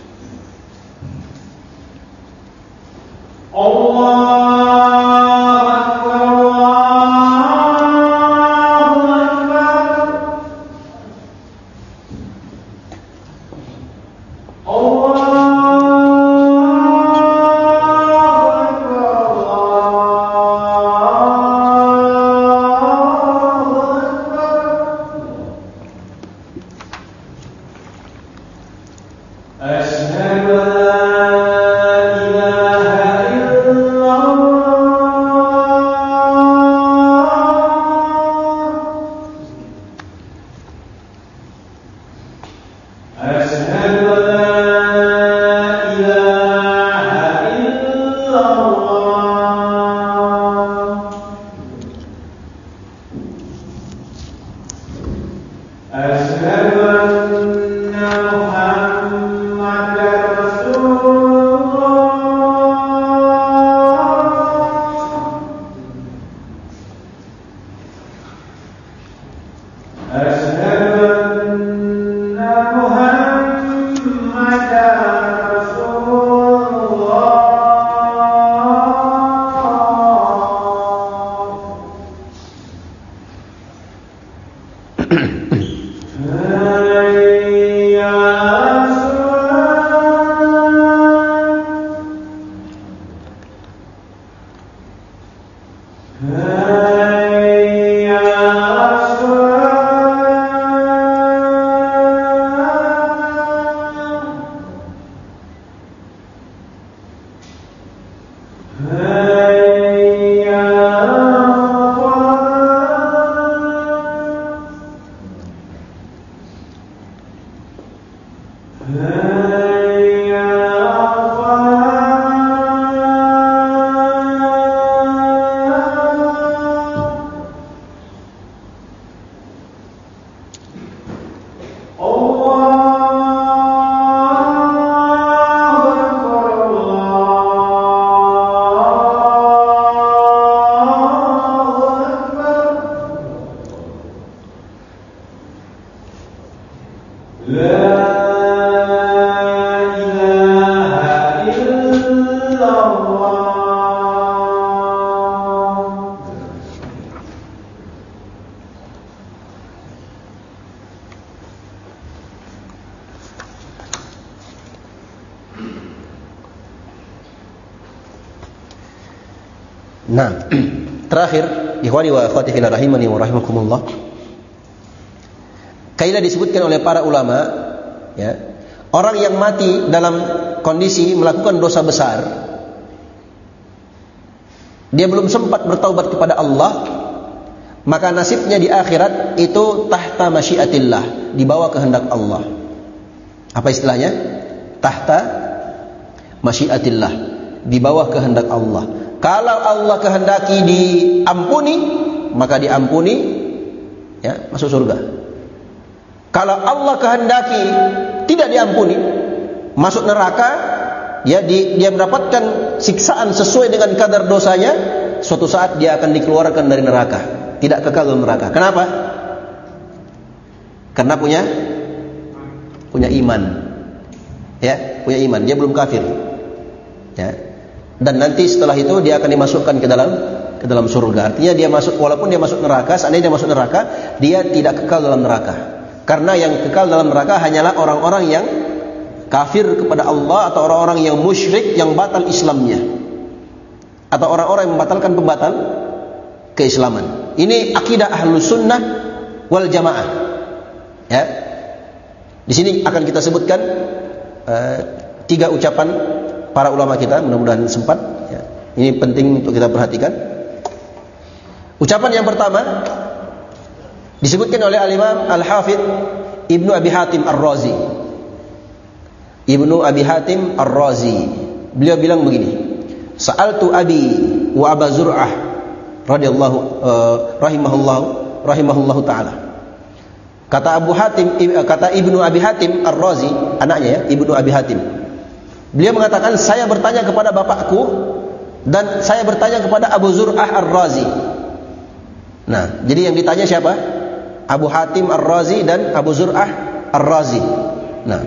Nah, terakhir, ikhwani wa akhwati fillah rahimani wa rahimakumullah. Kaidah disebutkan oleh para ulama, ya. Orang yang mati dalam kondisi melakukan dosa besar, dia belum sempat bertaubat kepada Allah, maka nasibnya di akhirat itu tahta masyiatillah, di bawah kehendak Allah. Apa istilahnya? Tahta masyiatillah, di bawah kehendak Allah. Kalau Allah kehendaki diampuni, maka diampuni, ya, masuk surga. Kalau Allah kehendaki tidak diampuni, masuk neraka, ya, dia mendapatkan siksaan sesuai dengan kadar dosanya. Suatu saat dia akan dikeluarkan dari neraka, tidak kekal dalam neraka. Kenapa? Karena punya iman, ya, punya iman. Dia belum kafir, ya. Dan nanti setelah itu dia akan dimasukkan ke dalam surga. Artinya dia masuk, walaupun dia masuk neraka, seandainya dia masuk neraka, dia tidak kekal dalam neraka. Karena yang kekal dalam neraka hanyalah orang-orang yang kafir kepada Allah, atau orang-orang yang musyrik, yang batal Islamnya, atau orang-orang yang membatalkan pembatal keislaman. Ini akidah Ahlus Sunnah wal Jamaah. Ya. Di sini akan kita sebutkan 3 ucapan para ulama kita, mudah-mudahan sempat. Ya. Ini penting untuk kita perhatikan. Ucapan yang pertama disebutkan oleh Al-Imam Al-Hafidh Ibnu Abi Hatim Ar-Razi. Ibnu Abi Hatim Ar-Razi, beliau bilang begini: Sa'altu Abi wa Aba Zur'ah radhiyallahu rahimahullahu taala. Kata Ibnu Abi Hatim Ar-Razi, anaknya, ya, Ibnu Abi Hatim. Beliau mengatakan, saya bertanya kepada bapakku dan saya bertanya kepada Abu Zur'ah Ar-Razi. Nah, jadi yang ditanya siapa? Abu Hatim Ar-Razi dan Abu Zur'ah Ar-Razi. Nah,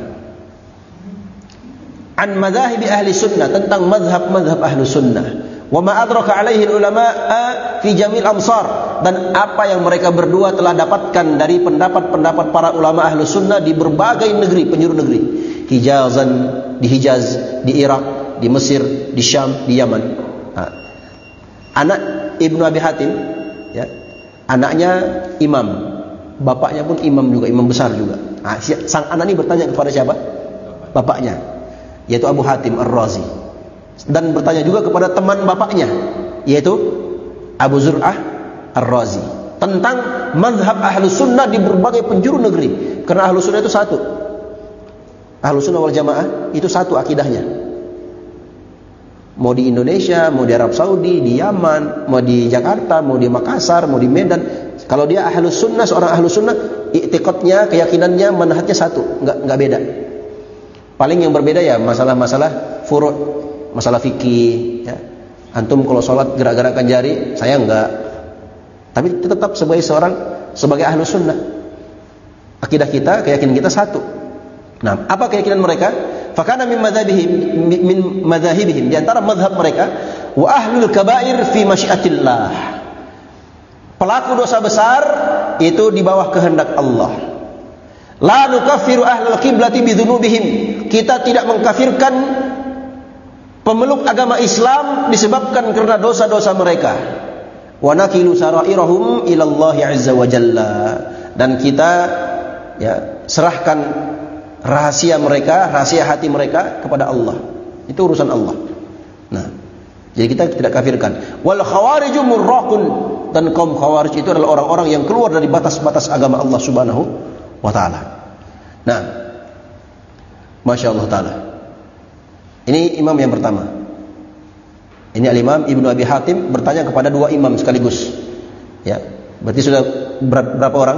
an madhahibi ahli sunnah, tentang madhab ahli sunnah, wa ma adraka alaihi ulama fi jamil amsar, dan apa yang mereka berdua telah dapatkan dari pendapat-pendapat para ulama ahli sunnah di berbagai negeri, penjuru negeri. Hijazan, di Hijaz, di Irak, di Mesir, di Syam, di Yaman. Nah, anak Ibnu Abi Hatim, ya, anaknya imam, bapaknya pun imam juga, imam besar juga. Nah, sang anak ini bertanya kepada siapa? Bapaknya, yaitu Abu Hatim Ar-Razi, dan bertanya juga kepada teman bapaknya, yaitu Abu Zur'ah Ar-Razi, tentang mazhab Ahlus Sunnah di berbagai penjuru negeri. Karena Ahlus Sunnah itu satu, Ahlus Sunnah wal Jamaah itu satu akidahnya. Mau di Indonesia, mau di Arab Saudi, di Yaman, mau di Jakarta, mau di Makassar, mau di Medan, kalau dia Ahlus Sunnah, seorang Ahlus Sunnah, i'tiqadnya, keyakinannya, manhajnya satu, enggak beda. Paling yang berbeda ya masalah-masalah furu', masalah fikih, ya. Antum kalau sholat gerak-gerakkan jari, saya enggak. Tapi tetap sebagai Ahlus Sunnah, akidah kita, keyakinan kita satu. Nah, apa keyakinan mereka? Fakana min madzahibihim, di antara mazhab mereka, wa ahlul kabair fi masyiatillah. Pelaku dosa besar itu di bawah kehendak Allah. La nukaffiru ahlul qiblati bidzunubihim. Kita tidak mengkafirkan pemeluk agama Islam disebabkan karena dosa-dosa mereka. Wa nakilu sarairahum ila Allah azza wa jalla. Dan kita, ya, serahkan rahasia mereka, rahasia hati mereka kepada Allah. Itu urusan Allah. Nah, jadi kita tidak kafirkan. Wal khawariju murraqun, dan kaum khawarij itu adalah orang-orang yang keluar dari batas-batas agama Allah Subhanahu wa taala. Nah, Masya Allah taala. Ini imam yang pertama. Ini al-Imam Ibnu Abi Hatim bertanya kepada 2 imam sekaligus. Ya, berarti sudah berapa orang?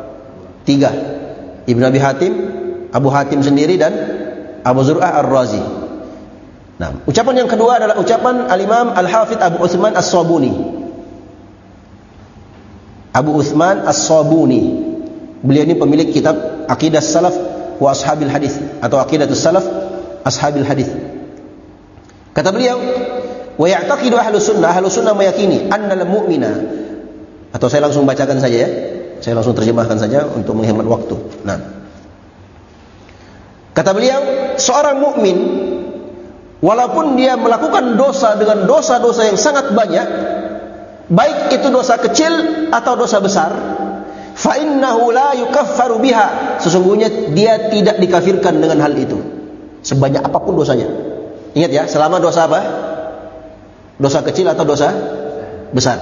3. Ibnu Abi Hatim, Abu Hatim sendiri, dan Abu Zur'ah Ar-Razi. Nah, ucapan yang kedua adalah ucapan Al-Imam Al-Hafidh Abu Utsman As-Sabuni. Abu Utsman As-Sabuni, beliau ini pemilik kitab Aqidah Salaf wa Ashabil Hadis, atau Aqidatus Salaf Ashabil Hadis. Kata beliau, wa ya'taqidu ahlus sunnah meyakini annal mu'mina, atau saya langsung bacakan saja, ya. Saya langsung terjemahkan saja untuk menghemat waktu. Nah, kata beliau, seorang mukmin walaupun dia melakukan dosa dengan dosa-dosa yang sangat banyak, baik itu dosa kecil atau dosa besar, fa innahu la yukaffaru biha, sesungguhnya dia tidak dikafirkan dengan hal itu, sebanyak apapun dosanya. Ingat ya, selama dosa apa? Dosa kecil atau dosa besar.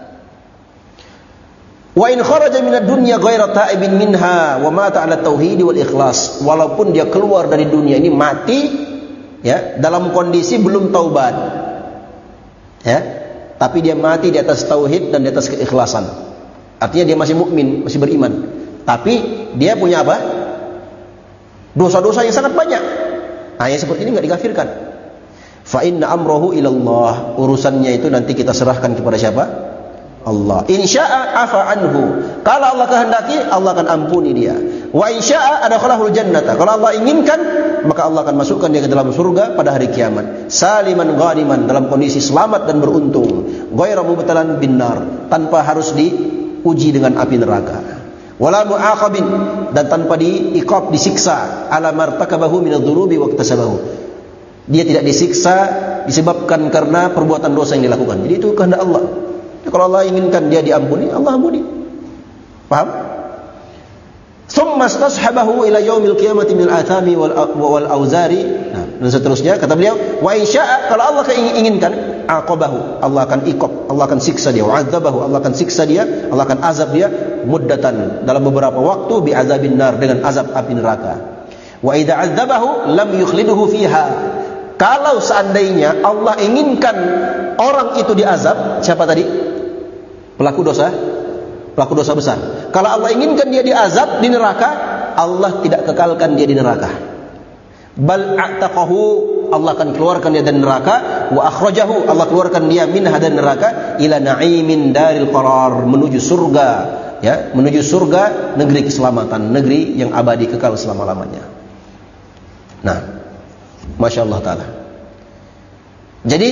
Wa in kharaja minad dunya ghaira ta'ibin minha wa mata 'ala tauhid wal ikhlas. Walaupun dia keluar dari dunia ini mati ya dalam kondisi belum taubat. Ya, tapi dia mati di atas tauhid dan di atas keikhlasan. Artinya dia masih mukmin, masih beriman. Tapi dia punya apa? Dosa-dosa yang sangat banyak. Nah, yang seperti ini enggak dikafirkan. Fa inna amrohu ilallah. Urusannya itu nanti kita serahkan kepada siapa? Allah. Insya'a afa anhu. Kalau Allah kehendaki, Allah akan ampuni dia. Wa insya'a adakhalahul jannata. Kalau Allah inginkan, maka Allah akan masukkan dia ke dalam surga pada hari kiamat. Saliman ghaniman, dalam kondisi selamat dan beruntung. Ghairu mubtalan binnar, tanpa harus diuji dengan api neraka. Wala mu'aqabin, dan tanpa diiqab, disiksa ala martakabahu minadz-dzunubi wa iktasabahu. Dia tidak disiksa disebabkan karena perbuatan dosa yang dilakukan. Jadi itu kehendak Allah. Kalau Allah inginkan dia diampuni, Allah ampuni. Paham? Tsumma istashabahu ila yaumil qiyamati minal athami wal auzari. Nah, dan seterusnya kata beliau, wa insya'a, kalau Allah inginkan, aqabahu, Allah akan iqab, Allah akan siksa dia, wa adzabahu, Allah akan siksa dia, Allah akan azab dia muddatan, dalam beberapa waktu, bi azabin nar, dengan azab api neraka. Wa idza adzabahu lam yukhliduhu fiha. Kalau seandainya Allah inginkan orang itu diazab, siapa tadi? Pelaku dosa besar. Kalau Allah inginkan dia diazab di neraka, Allah tidak kekalkan dia di neraka. Bal a'taqahu, Allah akan keluarkan dia dari neraka, wa akhrajahu, Allah keluarkan dia minha dari neraka, ila na'imin daril qarar, menuju surga, ya, menuju surga, negeri keselamatan, negeri yang abadi kekal selama-lamanya. Nah, Masya Allah Ta'ala. Jadi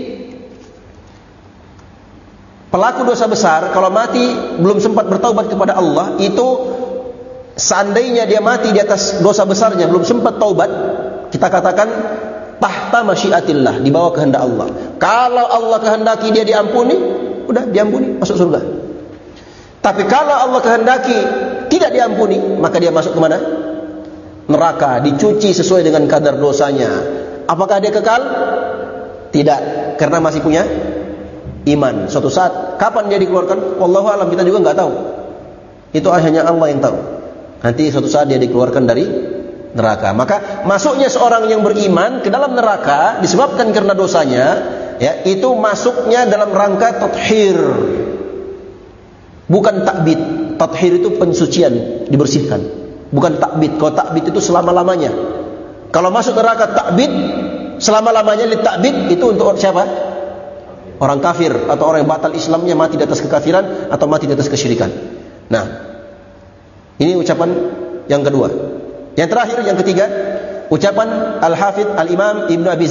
pelaku dosa besar kalau mati belum sempat bertaubat kepada Allah, itu seandainya dia mati di atas dosa besarnya belum sempat taubat, kita katakan tahta masyiatillah, di bawah kehendak Allah. Kalau Allah kehendaki dia diampuni, udah diampuni, masuk surga. Tapi kalau Allah kehendaki tidak diampuni, maka dia masuk ke mana? Neraka, dicuci sesuai dengan kadar dosanya. Apakah dia kekal? Tidak, karena masih punya iman. Suatu saat, kapan dia dikeluarkan? Wallahu alam, kita juga nggak tahu. Itu hanya Allah yang tahu. Nanti suatu saat dia dikeluarkan dari neraka. Maka masuknya seorang yang beriman ke dalam neraka disebabkan karena dosanya, ya, itu masuknya dalam rangka tathir, bukan takbid. Tathir itu pensucian, dibersihkan, bukan takbid. Kalau takbid itu selama-lamanya. Kalau masuk neraka takbid selama-lamanya, li takbid itu untuk siapa? Orang kafir atau orang yang batal Islamnya, mati di atas kekafiran atau mati di atas kesyirikan. Nah, ini ucapan yang kedua. Yang terakhir, yang ketiga, ucapan Al-Hafidh Al-Imam Ibnu Abi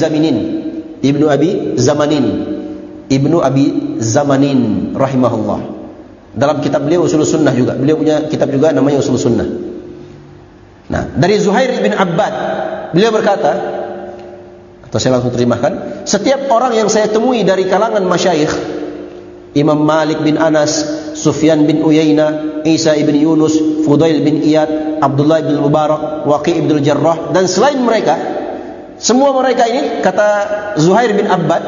Zamanin rahimahullah. Dalam kitab beliau Ushul Sunnah juga. Beliau punya kitab juga namanya Ushul Sunnah. Nah, dari Zuhair bin Abbad, beliau berkata, atau saya langsung terjemahkan, setiap orang yang saya temui dari kalangan masyayikh, Imam Malik bin Anas, Sufyan bin Uyainah, Isa ibn Yunus, Fudail bin Iyad, Abdullah bin Mubarak, Waqi' ibn Jarrah, dan selain mereka, semua mereka ini, kata Zuhair bin Abbad,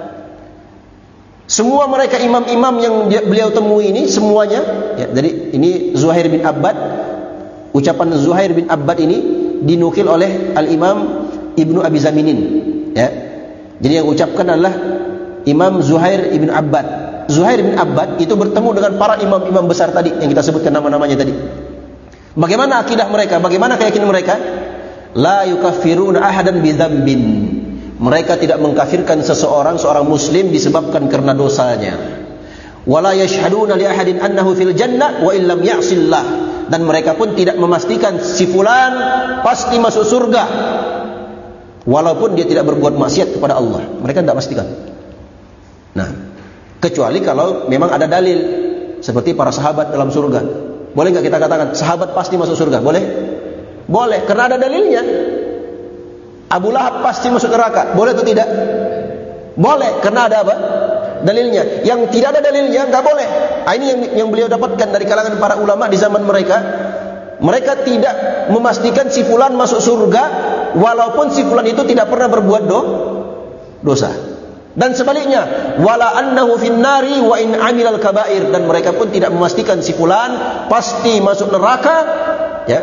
semua mereka imam-imam yang beliau temui ini, semuanya, ya, jadi ini Zuhair bin Abbad, ucapan Zuhair bin Abbad ini dinukil oleh Al-Imam Ibnu Abi Zaminin, ya. Jadi yang ucapkan adalah Imam Zuhair bin Abbad. Zuhair bin Abbad itu bertemu dengan para imam-imam besar tadi yang kita sebutkan nama-namanya tadi. Bagaimana akidah mereka? Bagaimana keyakinan mereka? La yukaffiruna ahadan bidzambin. Mereka tidak mengkafirkan seorang muslim disebabkan karena dosanya. Wala yashhaduna li ahadin annahu fil jannah wa illam ya'sillah. Dan mereka pun tidak memastikan si fulan pasti masuk surga walaupun dia tidak berbuat maksiat kepada Allah. Mereka tidak pastikan. Nah, kecuali kalau memang ada dalil, seperti para sahabat dalam surga. Boleh nggak kita katakan sahabat pasti masuk surga? Boleh? Boleh, karena ada dalilnya. Abu Lahab pasti masuk neraka. Boleh atau tidak? Boleh, karena ada apa? Dalilnya. Yang tidak ada dalilnya nggak boleh. Ini yang beliau dapatkan dari kalangan para ulama di zaman mereka. Mereka tidak memastikan si fulan masuk surga walaupun si fulan itu tidak pernah berbuat dosa. Dan sebaliknya, wala annahu finnari wa in amilal kabair, dan mereka pun tidak memastikan si fulan pasti masuk neraka, ya.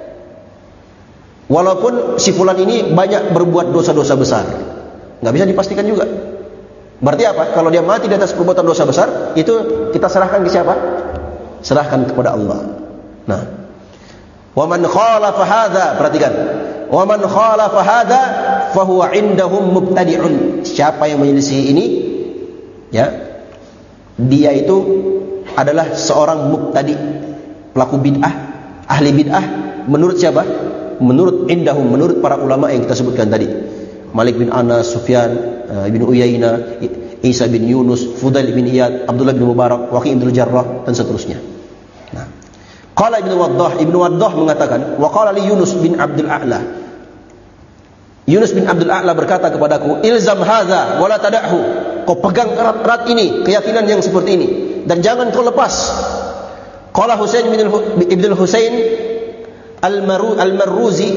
Walaupun si fulan ini banyak berbuat dosa-dosa besar. Enggak bisa dipastikan juga. Berarti apa? Kalau dia mati di atas perbuatan dosa besar, itu kita serahkan ke siapa? Serahkan kepada Allah. Nah, wa man khalafa hadza, perhatikan. Wa man khalafa hadza fahuwa indahum mubtadi'un. Siapa yang menyelisih ini, ya, dia itu adalah seorang mubtadi', pelaku bid'ah, ahli bid'ah. Menurut siapa? Menurut indahum, menurut para ulama yang kita sebutkan tadi. Malik bin Anas, Sufyan bin Uyainah, Isa bin Yunus, Fudail bin Iyad, Abdullah bin Mubarak, Waqi' bin Jarrah, dan seterusnya. Nah, qala Ibnu Waddah mengatakan, wa qala li Yunus bin Abdul A'la. Yunus bin Abdul A'la berkata kepadaku, ilzam hadza wa la tada'hu. Kau pegang erat-erat ini, keyakinan yang seperti ini, dan jangan kau lepas. Qala Husain bin Ibn Husain Al-Maruzi,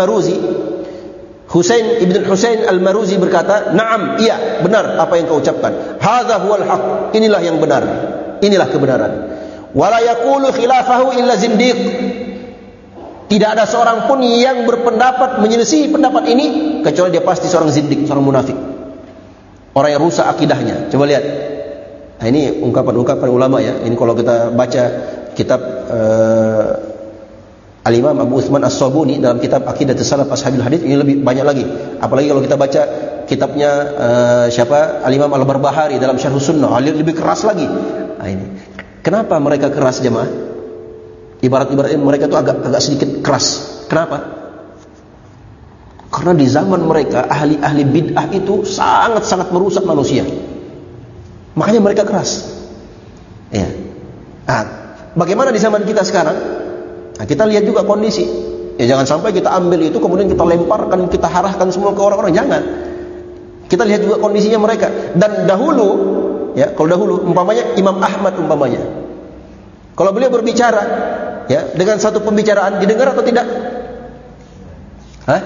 Husain ibn Husain Al-Maruzi berkata, "Na'am, iya, benar apa yang kau ucapkan. Hadza huwal haq. Inilah yang benar. Inilah kebenaran. Wala yaqulu khilafahu illa zindiq." Tidak ada seorang pun yang berpendapat menyelisihi pendapat ini kecuali dia pasti seorang zindik, seorang munafik. Orang yang rusak akidahnya. Coba lihat. Nah, ini ungkapan-ungkapan ulama ya. Ini kalau kita baca kitab Al-Imam Abu Utsman As-Sabuni dalam kitab Aqidatus Salaf Ashabil Hadits, ini lebih banyak lagi. Apalagi kalau kita baca kitabnya siapa? Al-Imam Al-Barbahari dalam Syarh Sunnah, lebih keras lagi. Nah, ini. Kenapa mereka keras, jemaah? Ibarat-ibarat mereka itu agak sedikit keras. Kenapa? Karena di zaman mereka ahli-ahli bid'ah itu sangat-sangat merusak manusia. Makanya mereka keras. Ya. Nah, bagaimana di zaman kita sekarang? Nah, kita lihat juga kondisi. Ya, jangan sampai kita ambil itu kemudian kita lemparkan, kita harahkan semua ke orang-orang. Jangan. Kita lihat juga kondisinya mereka. Dan dahulu, ya, kalau dahulu umpamanya Imam Ahmad umpamanya, kalau beliau berbicara, ya, dengan satu pembicaraan didengar atau tidak? Hah?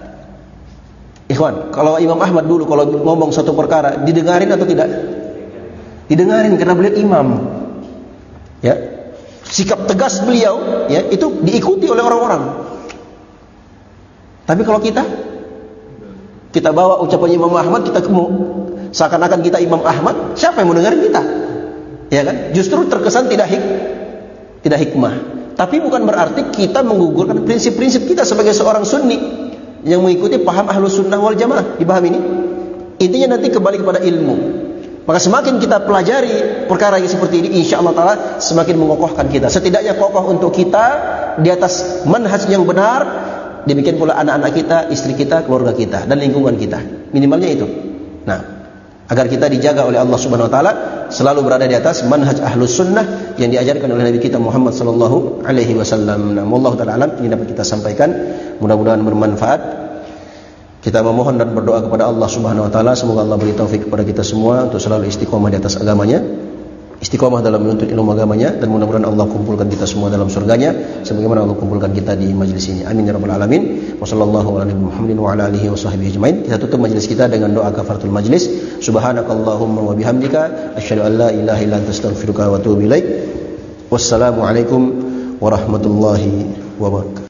Ikhwan, kalau Imam Ahmad dulu kalau ngomong satu perkara didengarin atau tidak? Didengarin karena beliau imam. Ya. Sikap tegas beliau, ya, itu diikuti oleh orang-orang. Tapi kalau kita bawa ucapan Imam Ahmad, kita seakan-akan kita Imam Ahmad, siapa yang mau dengerin kita? Ya kan? Justru terkesan tidak hikmah. Tapi bukan berarti kita menggugurkan prinsip-prinsip kita sebagai seorang sunni yang mengikuti paham Ahlus Sunnah wal Jamaah. Dipahami ini? Intinya nanti kembali kepada ilmu. Maka semakin kita pelajari perkara yang seperti ini, insya Allah Ta'ala semakin mengokohkan kita. Setidaknya kokoh untuk kita di atas manhaj yang benar. Demikian pula anak-anak kita, istri kita, keluarga kita, dan lingkungan kita. Minimalnya itu. Nah, agar kita dijaga oleh Allah Subhanahu Wa Ta'ala, selalu berada di atas manhaj Ahlus Sunnah yang diajarkan oleh Nabi kita Muhammad Sallallahu Alaihi Wasallam. Nah, wallahu ta'ala alam, ini dapat kita sampaikan. Mudah-mudahan bermanfaat. Kita memohon dan berdoa kepada Allah Subhanahu Wa Taala, semoga Allah beri taufik kepada kita semua untuk selalu istiqomah di atas agamanya, istiqomah dalam menuntut ilmu agamanya, dan mudah-mudahan Allah kumpulkan kita semua dalam surganya sebagaimana Allah kumpulkan kita di majelis ini. Amin ya rabbal alamin. Wassallallahu ala nabi Muhammadin wa ala alihi washabbihi ajmain. Kita tutup majelis kita dengan doa kafaratul majlis. Subhanakallahumma wa bihamdika asyhadu an la ilaha illa anta astaghfiruka wa atubu ilaik. Wassalamu alaikum warahmatullahi wabarakatuh.